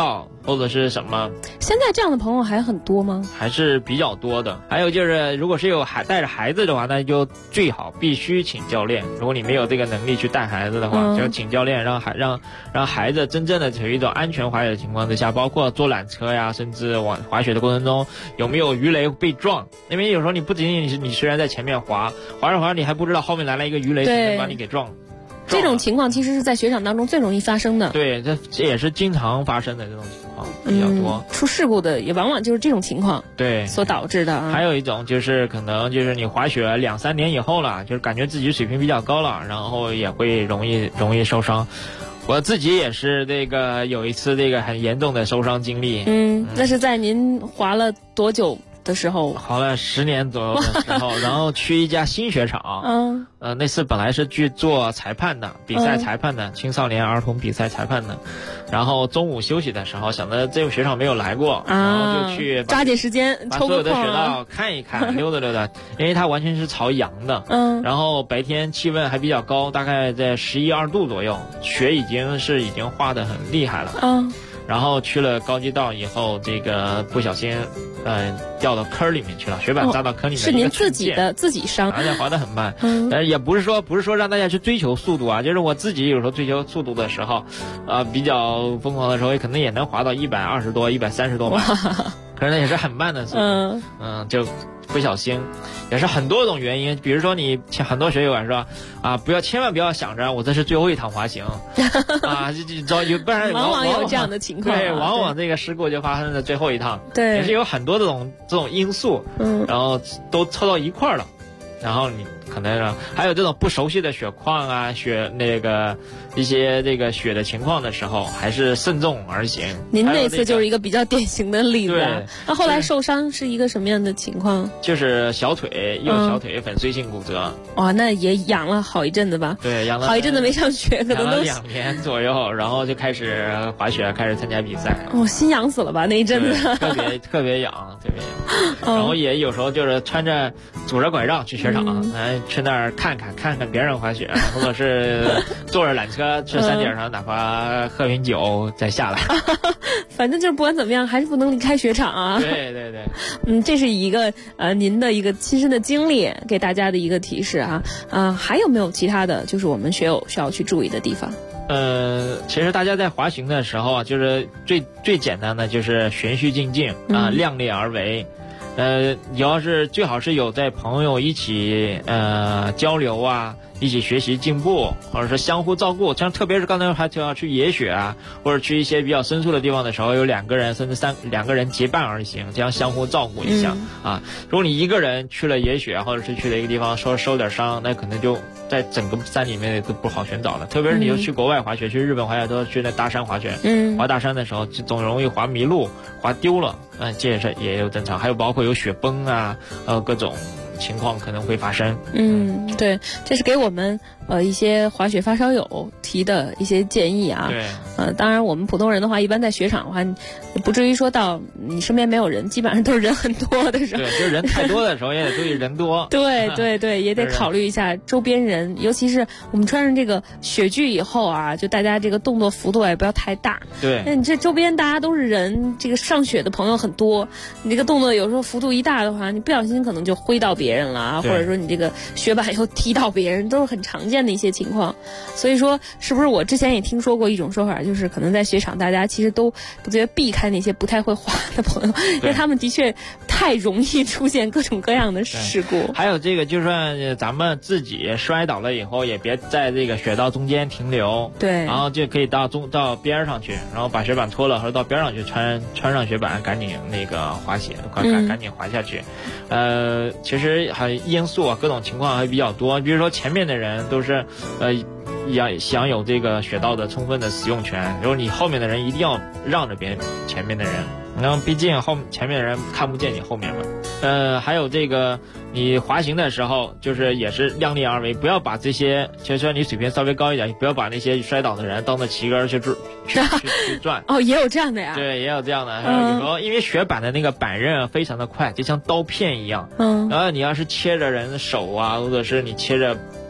或者是什么。 现在这样的朋友还很多吗？ 还是比较多的。还有就是，如果是有带着孩子的话，那就最好必须请教练。如果你没有这个能力去带孩子的话，就请教练，让孩子真正的处于一种安全滑雪的情况之下，包括坐缆车呀，甚至滑雪的过程中有没有鱼雷被撞。因为有时候你不仅仅是你虽然在前面滑着滑着，你还不知道后面来了一个鱼雷，能把你给撞。 这种情况其实是在雪场当中最容易发生的。 对，这也是经常发生的这种情况比较多。 出事故的也往往就是这种情况对所导致的。 还有一种就是可能就是你滑雪2-3年以后了，就是感觉自己水平比较高了，然后也会容易受伤。我自己也是这个有一次这个很严重的受伤经历。 那是在您滑了多久的时候？ 滑了10年左右的时候，然后去一家新雪场。那次本来是去做裁判的，比赛裁判的，青少年儿童比赛裁判的。然后中午休息的时候，想着这个雪场没有来过，然后就去抓紧时间抽个空， 把所有的雪道看一看，溜达溜达。因为它完全是朝阳的，然后白天气温还比较高，大概在11、12度左右，雪已经化得很厉害了。然后去了高级道以后，这个不小心，掉到坑里面去了，雪板扎到坑里面。 是您自己伤， 而且滑得很慢。但是也不是说让大家去追求速度啊，就是我自己有时候追求速度的时候，比较疯狂的时候，可能也能滑到120多、130多吧。可是那也是很慢的速度。就不小心，也是很多种原因。比如说你很多学友说千万不要想着我这是最后一趟滑行不然往往有这样的情况。 对，往往这个事故就发生在最后一趟。 对， 也是有很多这种因素，然后都凑到一块儿了，然后你可能还有这种不熟悉的雪况啊，一些这个雪的情况的时候，还是慎重而行。 您那次就是一个比较典型的例子。那后来受伤是一个什么样的情况？ 就是右小腿粉碎性骨折。 哇，那也养了好一阵子吧？ 对，养了好一阵子没上学，可能都 2年左右，然后就开始滑雪，开始参加比赛。 心痒死了吧那一阵子？ 特别痒。然后也有时候就是拄着拐杖去雪场，去那儿看看别人滑雪，或者是坐着缆车去山顶上，哪怕喝瓶酒再下来。 反正就是不管怎么样，还是不能离开雪场啊。 对。 这是一个您的一个亲身的经历，给大家的一个提示啊。还有没有其他的就是我们学友需要去注意的地方？ 其实大家在滑行的时候啊，就是最简单的就是循序渐进量力而为。你要是最好是有在朋友一起交流啊，一起学习进步，或者是相互照顾。像特别是刚才还就要去野雪啊，或者去一些比较深处的地方的时候，有2个人甚至2个人结伴而行，这样相互照顾一下如果你一个人去了野雪，或者是去了一个地方受点伤，那可能就在整个山里面都不好寻找了。特别是你就去国外滑雪，去日本滑雪都去那大山滑雪，滑大山的时候就总容易滑迷路、滑丢了。这也有正常，还有包括有雪崩啊，各种情况可能会发生。 对，这是给我们一些滑雪发烧友提的一些建议啊。 对。 当然我们普通人的话，一般在雪场的话，不至于说到你身边没有人，基本上都是人很多的时候。 对，就是人太多的时候也得注意人多。 对，也得考虑一下周边人，尤其是我们穿上这个雪具以后啊，就大家这个动作幅度也不要太大。 对。 那你这周边大家都是人，这个上雪的朋友很多，你这个动作有时候幅度一大的话，你不小心可能就挥到别人了或者说你这个雪板又踢到别人，都是很常见的一些情况。所以说，是不是我之前也听说过一种说法，就是可能在雪场大家其实都不觉得避开那些不太会滑的朋友，因为他们的确太容易出现各种各样的事故。 还有这个，就算咱们自己摔倒了以后，也别在这个雪道中间停留。 对。 然后就可以到边上去，然后把雪板脱了，或者到边上去穿上雪板，赶紧那个滑雪，赶紧滑下去。其实还因素啊，各种情况还比较多。比如说前面的人都是也享有这个雪道的充分的使用权，然后你后面的人一定要让着前面的人，然后毕竟前面的人看不见你后面嘛。还有这个你滑行的时候，就是也是量力而为，不要把这些，就算你水平稍微高一点，不要把那些摔倒的人当做旗杆去转。 也有这样的呀。 对，也有这样的。有时候因为雪板的那个板刃非常的快，就像刀片一样。然后你要是切着人的手啊，或者是你切着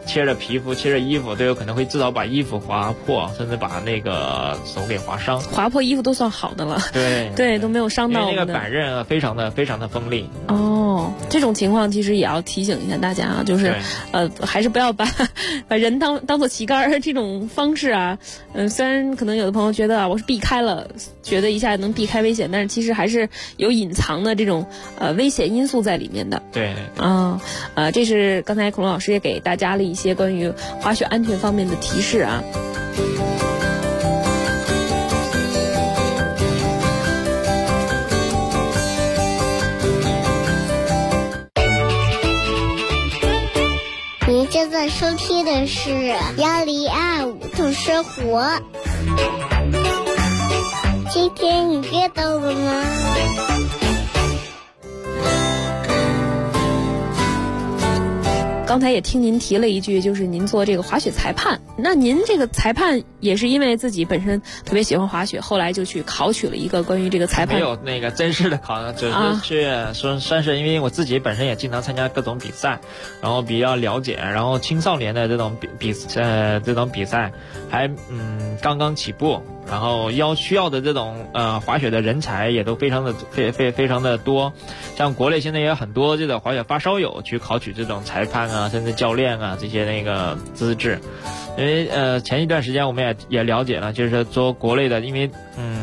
切着皮肤、切着衣服，都有可能会至少把衣服划破，甚至把那个手给划伤。 划破衣服都算好的了。对，都没有伤到我们的。 那个板刃非常的锋利。 哦，这种情况其实也要提醒一下大家啊，就是还是不要把人当做旗杆这种方式啊。虽然可能有的朋友觉得啊，我是避开了，觉得一下能避开危险，但是其实还是有隐藏的这种危险因素在里面的。 对。 这是刚才孔老师也给大家了一些关于滑雪安全方面的提示啊。 您正在收听的是1025度生活。今天你知道了吗？ 刚才也听您提了一句，就是您做这个滑雪裁判。那您这个裁判也是因为自己本身特别喜欢滑雪，后来就去考取了一个关于这个裁判。 没有那个正式的考，只是去算是因为我自己本身也经常参加各种比赛，然后比较了解，然后青少年的这种这种比赛还刚刚起步。然后需要的这种滑雪的人才也都非常的多，像国内现在也有很多这个滑雪发烧友去考取这种裁判啊，甚至教练啊这些那个资质。因为前一段时间我们也了解了，就是说国内的，因为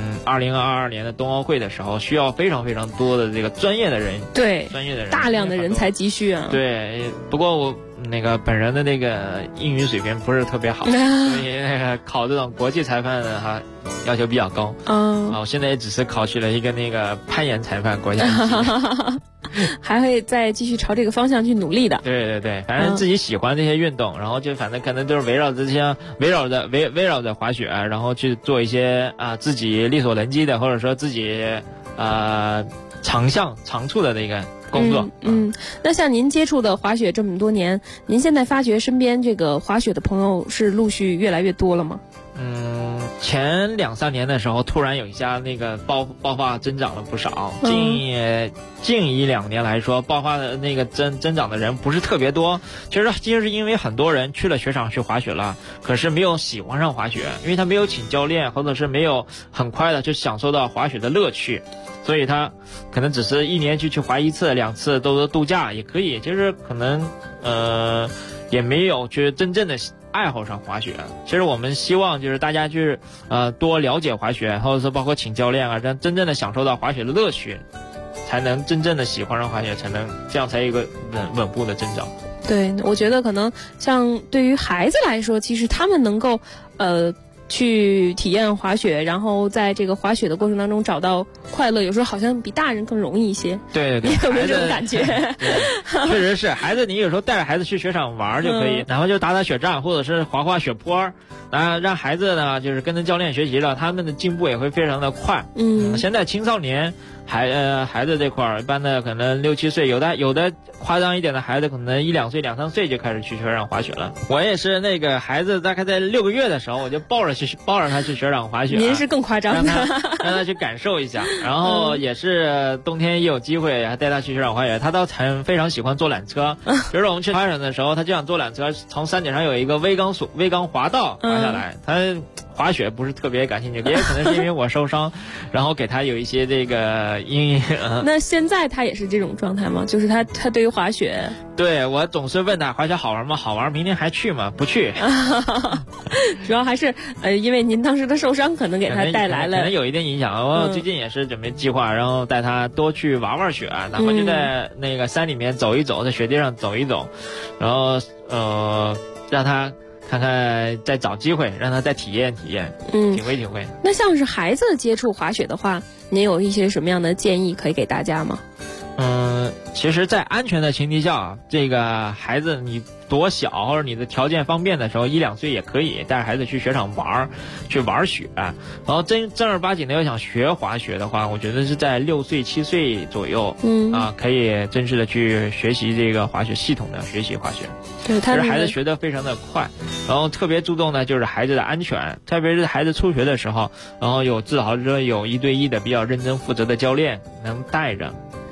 2022年的冬奥会的时候，需要非常多的这个专业的人， 对，大量的人才急需啊。 对，不过我那个本人的那个英语水平不是特别好，所以那个考这种国际裁判的哈要求比较高。我现在也只是考取了一个那个攀岩裁判国家级。 还会再继续朝这个方向去努力的。 对，反正自己喜欢这些运动，然后就反正可能都是围绕着滑雪，然后去做一些自己力所能及的，或者说自己长处的那个工作。 那像您接触的滑雪这么多年，您现在发觉身边这个滑雪的朋友是陆续越来越多了吗？ 前2-3年的时候，突然有一下那个爆发增长了不少。近1-2年来说，爆发的那个增长的人不是特别多。其实就是因为很多人去了雪场去滑雪了，可是没有喜欢上滑雪，因为他没有请教练，或者是没有很快的去享受到滑雪的乐趣，所以他可能只是1年去滑1次2次都度假也可以，就是可能也没有去真正的爱好上滑雪。其实我们希望就是大家去多了解滑雪，或者说包括请教练啊，让真正的享受到滑雪的乐趣，才能真正的喜欢上滑雪，这样才有一个稳步的增长。 对，我觉得可能像对于孩子来说，其实他们能够去体验滑雪，然后在这个滑雪的过程当中找到快乐，有时候好像比大人更容易一些。 对， 你有没有这种感觉？ 确实是，孩子你有时候带着孩子去雪场玩就可以，然后就打雪仗，或者是滑雪坡，让孩子呢就是跟着教练学习了，他们的进步也会非常的快。现在青少年孩子这块儿，一般的可能6-7岁，有的夸张一点的孩子可能1-2岁、2-3岁就开始去雪场滑雪了。我也是那个孩子大概在6个月的时候，我就抱着他去雪场滑雪。 您是更夸张的， 让他去感受一下。然后也是冬天也有机会还带他去雪场滑雪，他倒非常喜欢坐缆车。比如说我们去滑雪的时候，他就想坐缆车，从山顶上有一个微钢滑道滑下来。他滑雪不是特别感兴趣，也可能是因为我受伤，然后给他有一些这个阴影。 那现在他也是这种状态吗？就是他对于滑雪， 对，我总是问他滑雪好玩吗？好玩，明天还去吗？不去。 主要还是因为您当时的受伤可能给他带来了可能有一定影响。我最近也是准备计划，然后带他多去玩雪，哪怕就在那个山里面走一走，在雪地上走一走，然后让他看看，再找机会让他再体验体验，体会。 那像是孩子接触滑雪的话，您有一些什么样的建议可以给大家吗？ 其实在安全的前提下，这个孩子你多小或者你的条件方便的时候，1-2岁也可以带着孩子去雪场玩雪。然后正儿八经的要想学滑雪的话，我觉得是在6岁7岁左右，可以正式的去学习这个滑雪，系统的学习滑雪。 对， 其实孩子学得非常的快，然后特别注重的就是孩子的安全，特别是孩子初学的时候，然后至少说有1对1的比较认真负责的教练能带着。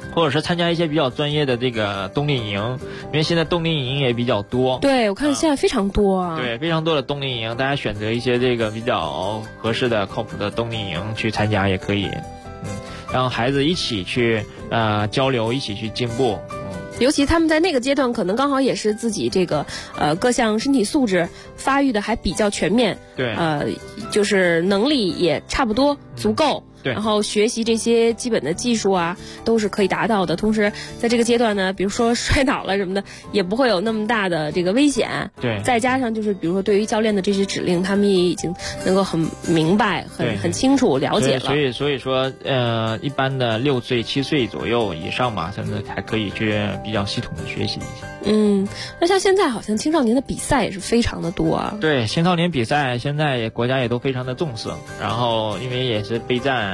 或者是参加一些比较专业的这个冬令营，因为现在冬令营也比较多。 对，我看现在非常多啊。 对，非常多的冬令营，大家选择一些这个比较合适的、靠谱的冬令营去参加也可以。让孩子一起去交流，一起去进步。 尤其他们在那个阶段，可能刚好也是自己这个各项身体素质发育的还比较全面， 对， 就是能力也差不多足够。 对， 然后学习这些基本的技术啊，都是可以达到的。同时，在这个阶段呢，比如说摔倒了什么的，也不会有那么大的这个危险。 对， 再加上就是比如说对于教练的这些指令，他们也已经能够很明白、很清楚了解了。 所以说，一般的6岁、7岁左右以上嘛，甚至还可以去比较系统的学习一下。 那像现在好像青少年的比赛也是非常的多啊。 对，青少年比赛现在国家也都非常的重视，然后因为也是备战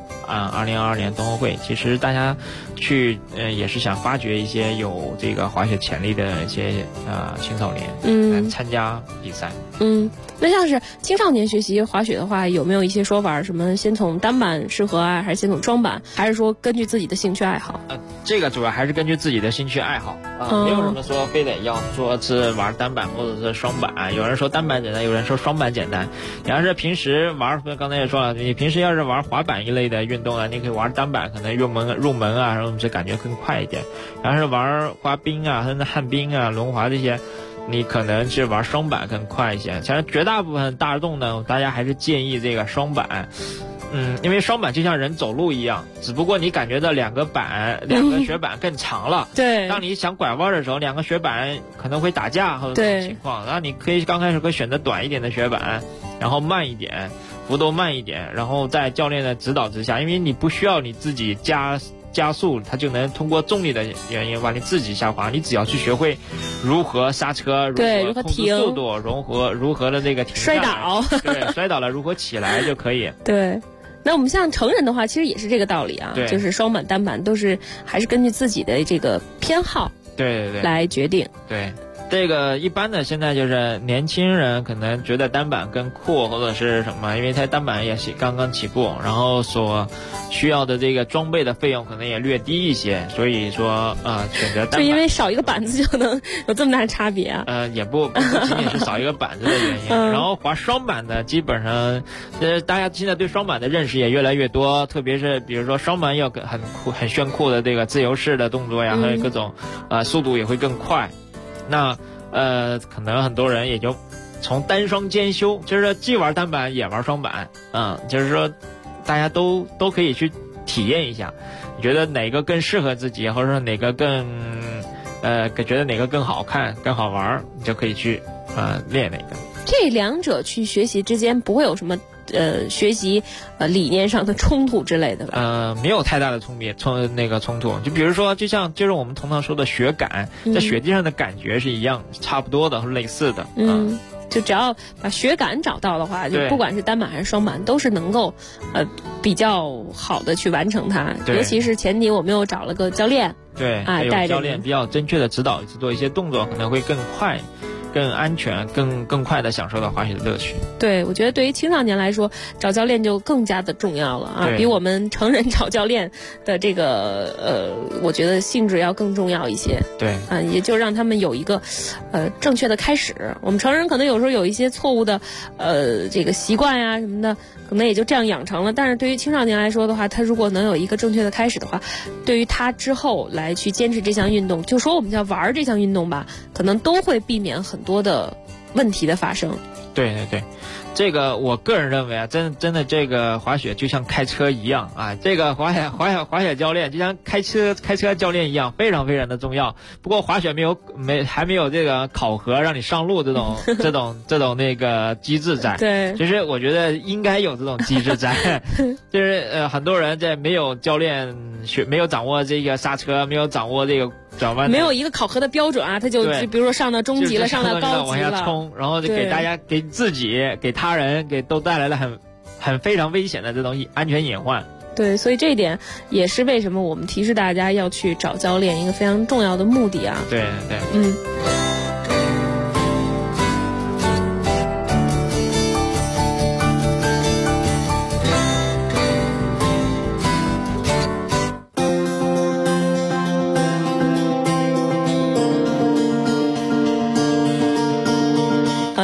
2022年冬奥会，其实大家去也是想发掘一些有这个滑雪潜力的一些青少年来参加比赛。 那像是青少年学习滑雪的话，有没有一些说法，什么先从单板适合啊，还是先从双板，还是说根据自己的兴趣爱好？ 这个主要还是根据自己的兴趣爱好没有什么说非得要说是玩单板或者是双板。有人说单板简单，有人说双板简单。你要是平时玩，刚才也说了，你平时要是玩滑板一类的运动啊，你可以玩单板，可能入门啊，然后是感觉更快一点。要是玩滑冰啊，甚至旱冰啊、轮滑这些，你可能是玩双板更快一些。其实绝大部分大众呢，大家还是建议这个双板。因为双板就像人走路一样，只不过你感觉到两个雪板更长了。 对， 当你想拐弯的时候，两个雪板可能会打架或者这种情况。然后你刚开始可以选择短一点的雪板，然后慢一点，幅度慢一点，然后在教练的指导之下，因为你不需要你自己加速，它就能通过重力的原因把你自己下滑。你只要去学会如何刹车，如何控制速度，如何的这个停下来， 摔倒， 对，摔倒了如何起来就可以。 对。那我们像成人的话，其实也是这个道理啊，就是双板、单板都是还是根据自己的这个偏好， 对来决定。 对。这个一般的现在就是年轻人可能觉得单板更酷或者是什么，因为它单板也是刚刚起步，然后所需要的这个装备的费用可能也略低一些，所以说选择单板。 就因为少一个板子就能有这么大的差别啊？ 也不仅仅是少一个板子的原因。然后滑双板的基本上，大家现在对双板的认识也越来越多，特别是比如说双板有很炫酷的这个自由式的动作呀，还有各种速度也会更快。那可能很多人也就从单双兼修，就是既玩单板也玩双板，就是说大家都可以去体验一下，你觉得哪个更适合自己，或者说哪个更觉得哪个更好看、更好玩，你就可以去练哪个。 这两者去学习之间不会有什么学习理念上的冲突之类的吧？ 没有太大的冲突。就比如说，就是我们通常说的雪感，在雪地上的感觉是一样，差不多的，类似的。 就只要把雪感找到的话，就不管是单板还是双板，都是能够比较好的去完成它。尤其是前提我们又找了个教练， 对，有教练比较正确的指导去做一些动作，可能会更快、更安全、更快的享受到滑雪的乐趣。 对，我觉得对于青少年来说，找教练就更加的重要了啊，比我们成人找教练的这个我觉得性质要更重要一些。 对， 也就让他们有一个正确的开始。我们成人可能有时候有一些错误的这个习惯呀什么的，可能也就这样养成了。但是对于青少年来说的话，他如果能有一个正确的开始的话，对于他之后来去坚持这项运动，就说我们叫玩这项运动吧，可能都会避免很多的问题的发生。 对，这个我个人认为啊，真的这个滑雪就像开车一样啊，这个滑雪教练就像开车教练一样，非常非常的重要。不过滑雪还没有这个考核让你上路这种那个机制在。 对， 其实我觉得应该有这种机制在，就是很多人在没有教练没有掌握这个刹车，没有掌握这个转弯， 没有一个考核的标准啊，他就比如说上到中级了，上到高级了， 往下冲，然后就给大家、给自己、给他人都带来了很非常危险的这种安全隐患。 对，所以这一点也是为什么我们提示大家要去找教练一个非常重要的目的啊。 对，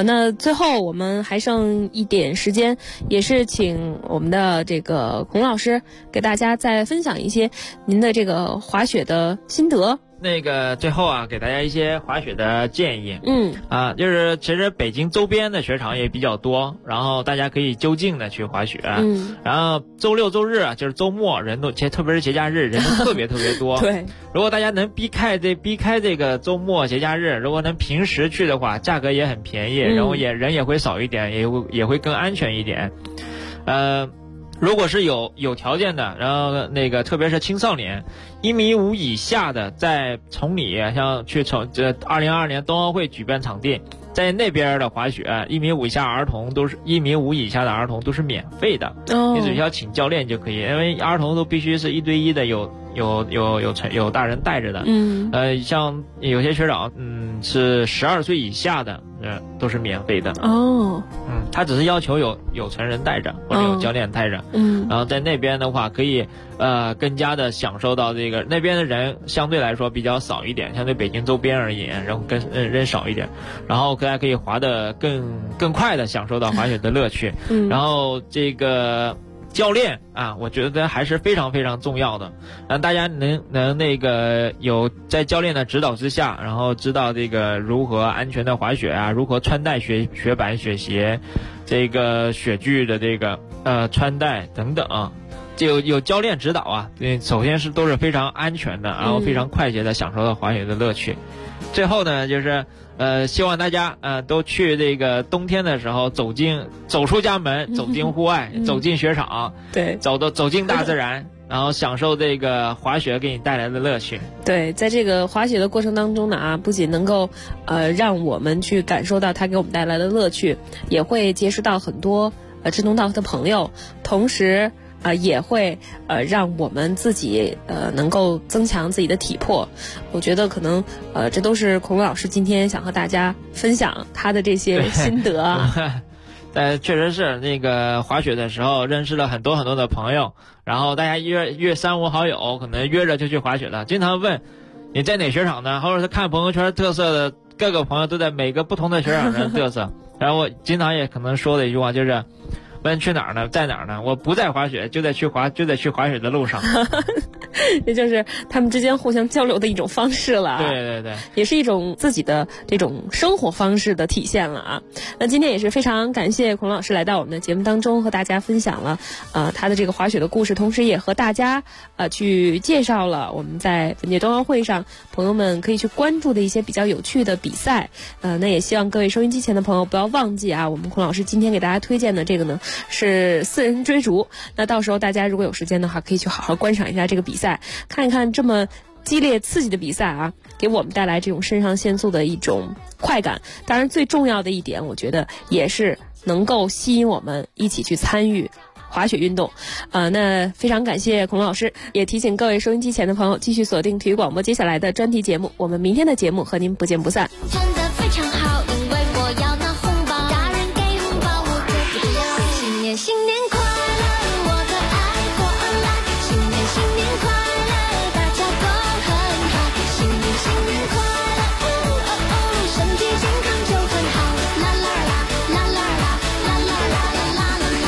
那最后我们还剩一点时间，也是请我们的这个孔老师给大家再分享一些您的这个滑雪的心得。 那个最后啊，给大家一些滑雪的建议。就是其实北京周边的雪场也比较多，然后大家可以就近的去滑雪。然后周六周日啊，就是周末人都特别是节假日人都特别特别多。 对， 如果大家能避开这个周末节假日，如果能平时去的话，价格也很便宜，然后人也会少一点，也会更安全一点。如果是有条件的，然后那个特别是青少年1.5米以下的，在崇礼像去2022年冬奥会举办场地，在那边的滑雪1.5米以下儿童都是1.5米以下的儿童都是免费的，你只需要请教练就可以，因为儿童都必须是1对1的有大人带着的。像有些雪场是12岁以下的都是免费的。他只是要求有成人带着或者有教练带着。然后在那边的话可以更加的享受到这个，那边的人相对来说比较少一点，相对北京周边而言然后人少一点，然后大家可以滑得更快的享受到滑雪的乐趣。然后这个教练啊，我觉得还是非常非常重要的，让大家能那个有在教练的指导之下，然后知道这个如何安全的滑雪啊，如何穿戴雪板、雪鞋，这个雪具的这个穿戴等等。有教练指导啊，首先都是非常安全的，然后非常快捷的享受到滑雪的乐趣。最后呢，就是希望大家都去这个冬天的时候走出家门，走进户外，走进雪场， 对， 走进大自然，然后享受这个滑雪给你带来的乐趣。 对，在这个滑雪的过程当中呢不仅能够让我们去感受到它给我们带来的乐趣，也会结识到很多志同道合的朋友，同时也会让我们自己能够增强自己的体魄。我觉得可能这都是孔老师今天想和大家分享他的这些心得啊。 确实是那个滑雪的时候认识了很多很多的朋友，然后大家约3、5好友，可能约着就去滑雪了。经常问你在哪雪场呢，或者是看朋友圈特色的，各个朋友都在每个不同的雪场的特色。然后我经常也可能说的一句话就是问去哪儿呢？在哪儿呢？我不在滑雪，就在去滑雪的路上。 也就是他们之间互相交流的一种方式了。 对对对， 也是一种自己的这种生活方式的体现了啊。那今天也是非常感谢孔老师来到我们的节目当中，和大家分享了他的这个滑雪的故事，同时也和大家去介绍了我们在本届冬奥会上朋友们可以去关注的一些比较有趣的比赛。那也希望各位收音机前的朋友不要忘记我们孔老师今天给大家推荐的这个呢是4人追逐。那到时候大家如果有时间的话，可以去好好观赏一下这个比赛，看一看这么激烈刺激的比赛给我们带来这种肾上腺素的一种快感。当然最重要的一点，我觉得也是能够吸引我们一起去参与滑雪运动。那非常感谢孔老师，也提醒各位收音机前的朋友继续锁定体育广播接下来的专题节目，我们明天的节目和您不见不散。 穿得非常好，因为我要拿红包，大人给红包我可不要。新年新年快乐，我的爱火来，新年新年快乐，大家都很好，新年新年快乐，身体健康就很好，啦啦啦啦啦啦啦啦啦啦啦啦。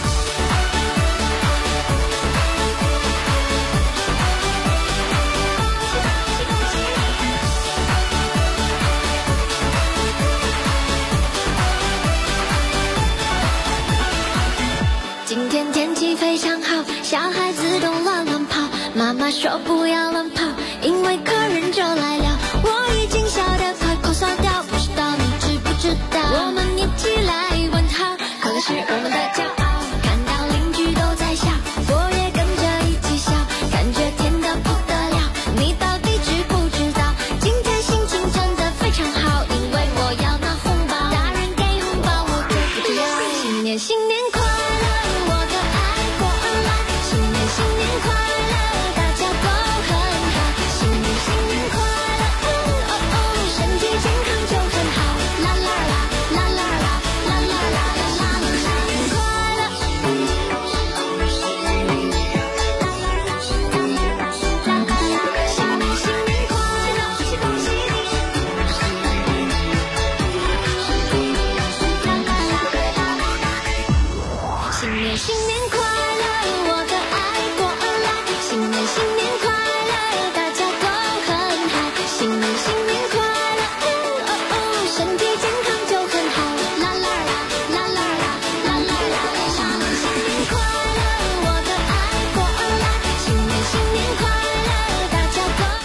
今天天气非常好，小孩子都乱跑，妈妈说不要乱跑，因为客人就来了。我已经笑得快口哨掉，不知道你知不知道，我们一起来问好，快乐是我们的骄傲。看到邻居都在笑，我也跟着一起笑，感觉甜得不得了。你到底知不知道，今天心情真的非常好，因为我要拿红包，大人给红包我可不要。新年新年快乐，我的爱火来，新年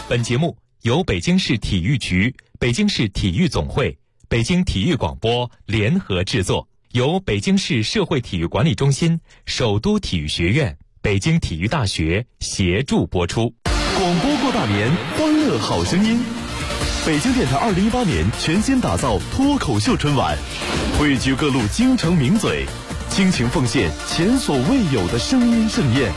本节目由北京市体育局、北京市体育总会、北京体育广播联合制作，由北京市社会体育管理中心、首都体育学院、北京体育大学协助播出。 广播过大年，欢乐好声音。北京电台2018年全新打造脱口秀春晚，汇聚各路京城名嘴，倾情奉献前所未有的声音盛宴。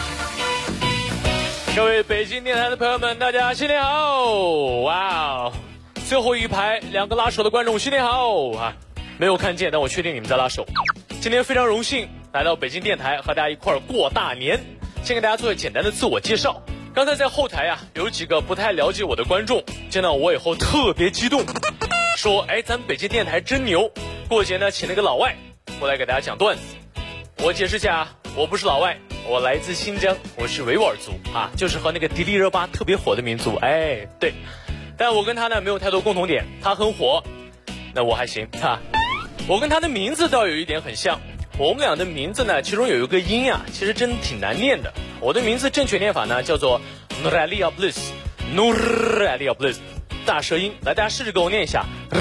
各位北京电台的朋友们，大家新年好！哇哦，最后一排2个拉手的观众新年好啊！没有看见，但我确定你们在拉手。今天非常荣幸来到北京电台和大家一块儿过大年。先给大家做个简单的自我介绍。刚才在后台有几个不太了解我的观众见到我以后特别激动，说咱们北京电台真牛，过节呢请了个老外过来给大家讲段子。我解释一下，我不是老外，我来自新疆，我是维吾尔族就是和那个迪丽热巴特别火的民族。对，但我跟他呢没有太多共同点，他很火，那我还行我跟他的名字倒有一点很像，我们俩的名字呢其中有一个音其实真挺难念的。我的名字正确念法呢叫做 Nuralia Bliss， 大舌音，来大家试着给我念一下。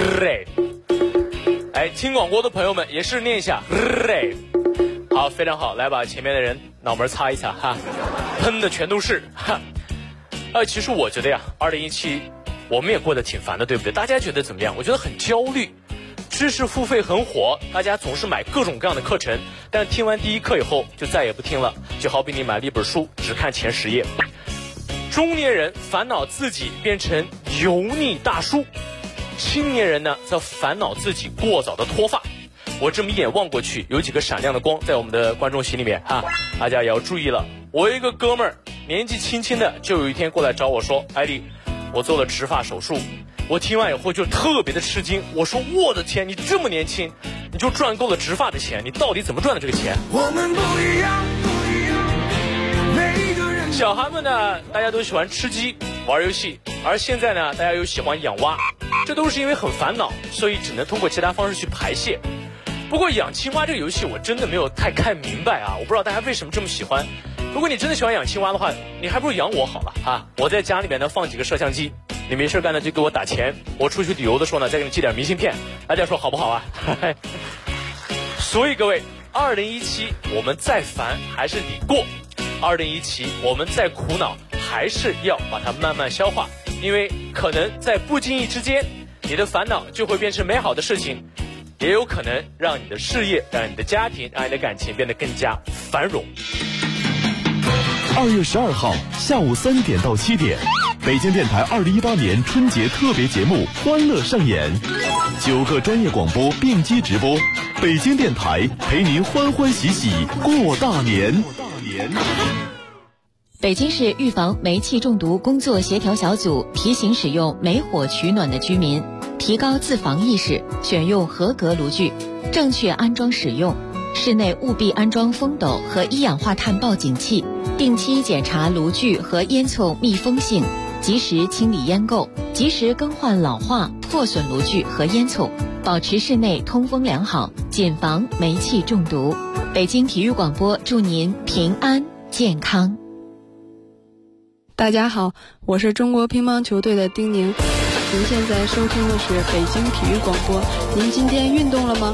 听广播的朋友们也是念一下。好，非常好，来把前面的人脑门擦一擦喷的全都是其实我觉得2017我们也过得挺烦的，对不对？大家觉得怎么样？我觉得很焦虑。知识付费很火，大家总是买各种各样的课程，但是听完第一课以后就再也不听了，就好比你买了一本书只看前10页。中年人烦恼自己变成油腻大叔，青年人呢则烦恼自己过早的脱发。我这么一眼望过去，有几个闪亮的光在我们的观众席里面大家也要注意了。我有一个哥们儿年纪轻轻的就有一天过来找我说，艾迪，我做了植发手术。我听完以后就特别的吃惊，我说我的天，你这么年轻你就赚够了植发的钱，你到底怎么赚的这个钱？我们不一样，每个人。小孩们呢大家都喜欢吃鸡玩游戏，而现在呢大家又喜欢养蛙，这都是因为很烦恼，所以只能通过其他方式去排泄。不过养青蛙这个游戏我真的没有太看明白我不知道大家为什么这么喜欢。如果你真的喜欢养青蛙的话，你还不如养我好了我在家里面呢放几个摄像机，你没事干呢就给我打钱，我出去旅游的时候呢再给你寄点明信片，大家说好不好所以各位，2017我们再烦还是得过，2017我们再苦恼还是要把它慢慢消化，因为可能在不经意之间你的烦恼就会变成美好的事情，也有可能让你的事业，让你的家庭，让你的感情变得更加繁荣。 2月12号下午3点到7点，北京电台2018年春节特别节目欢乐上演，9个专业广播并机直播，北京电台陪您欢欢喜喜过大年。 北京市预防煤气中毒工作协调小组提醒使用煤火取暖的居民提高自防意识，选用合格炉具，正确安装使用，室内务必安装风斗和一氧化碳报警器，定期检查炉具和烟囱密封性，及时清理烟垢，及时更换老化破损炉具和烟囱，保持室内通风良好，谨防煤气中毒。北京体育广播祝您平安健康。 大家好，我是中国乒乓球队的丁宁，您现在收听的是北京体育广播。您今天运动了吗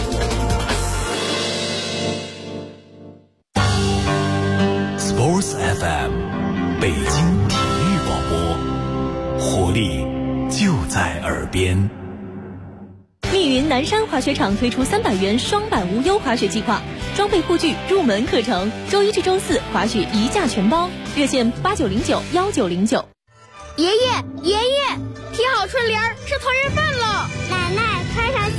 ？Sports FM， 北京体育广播，活力就在耳边。 密云南山滑雪场推出300元双板无忧滑雪计划，装备护具、入门课程，周1至周4滑雪1价全包，热线89091909。 爷爷，提好春联是团圆饭了。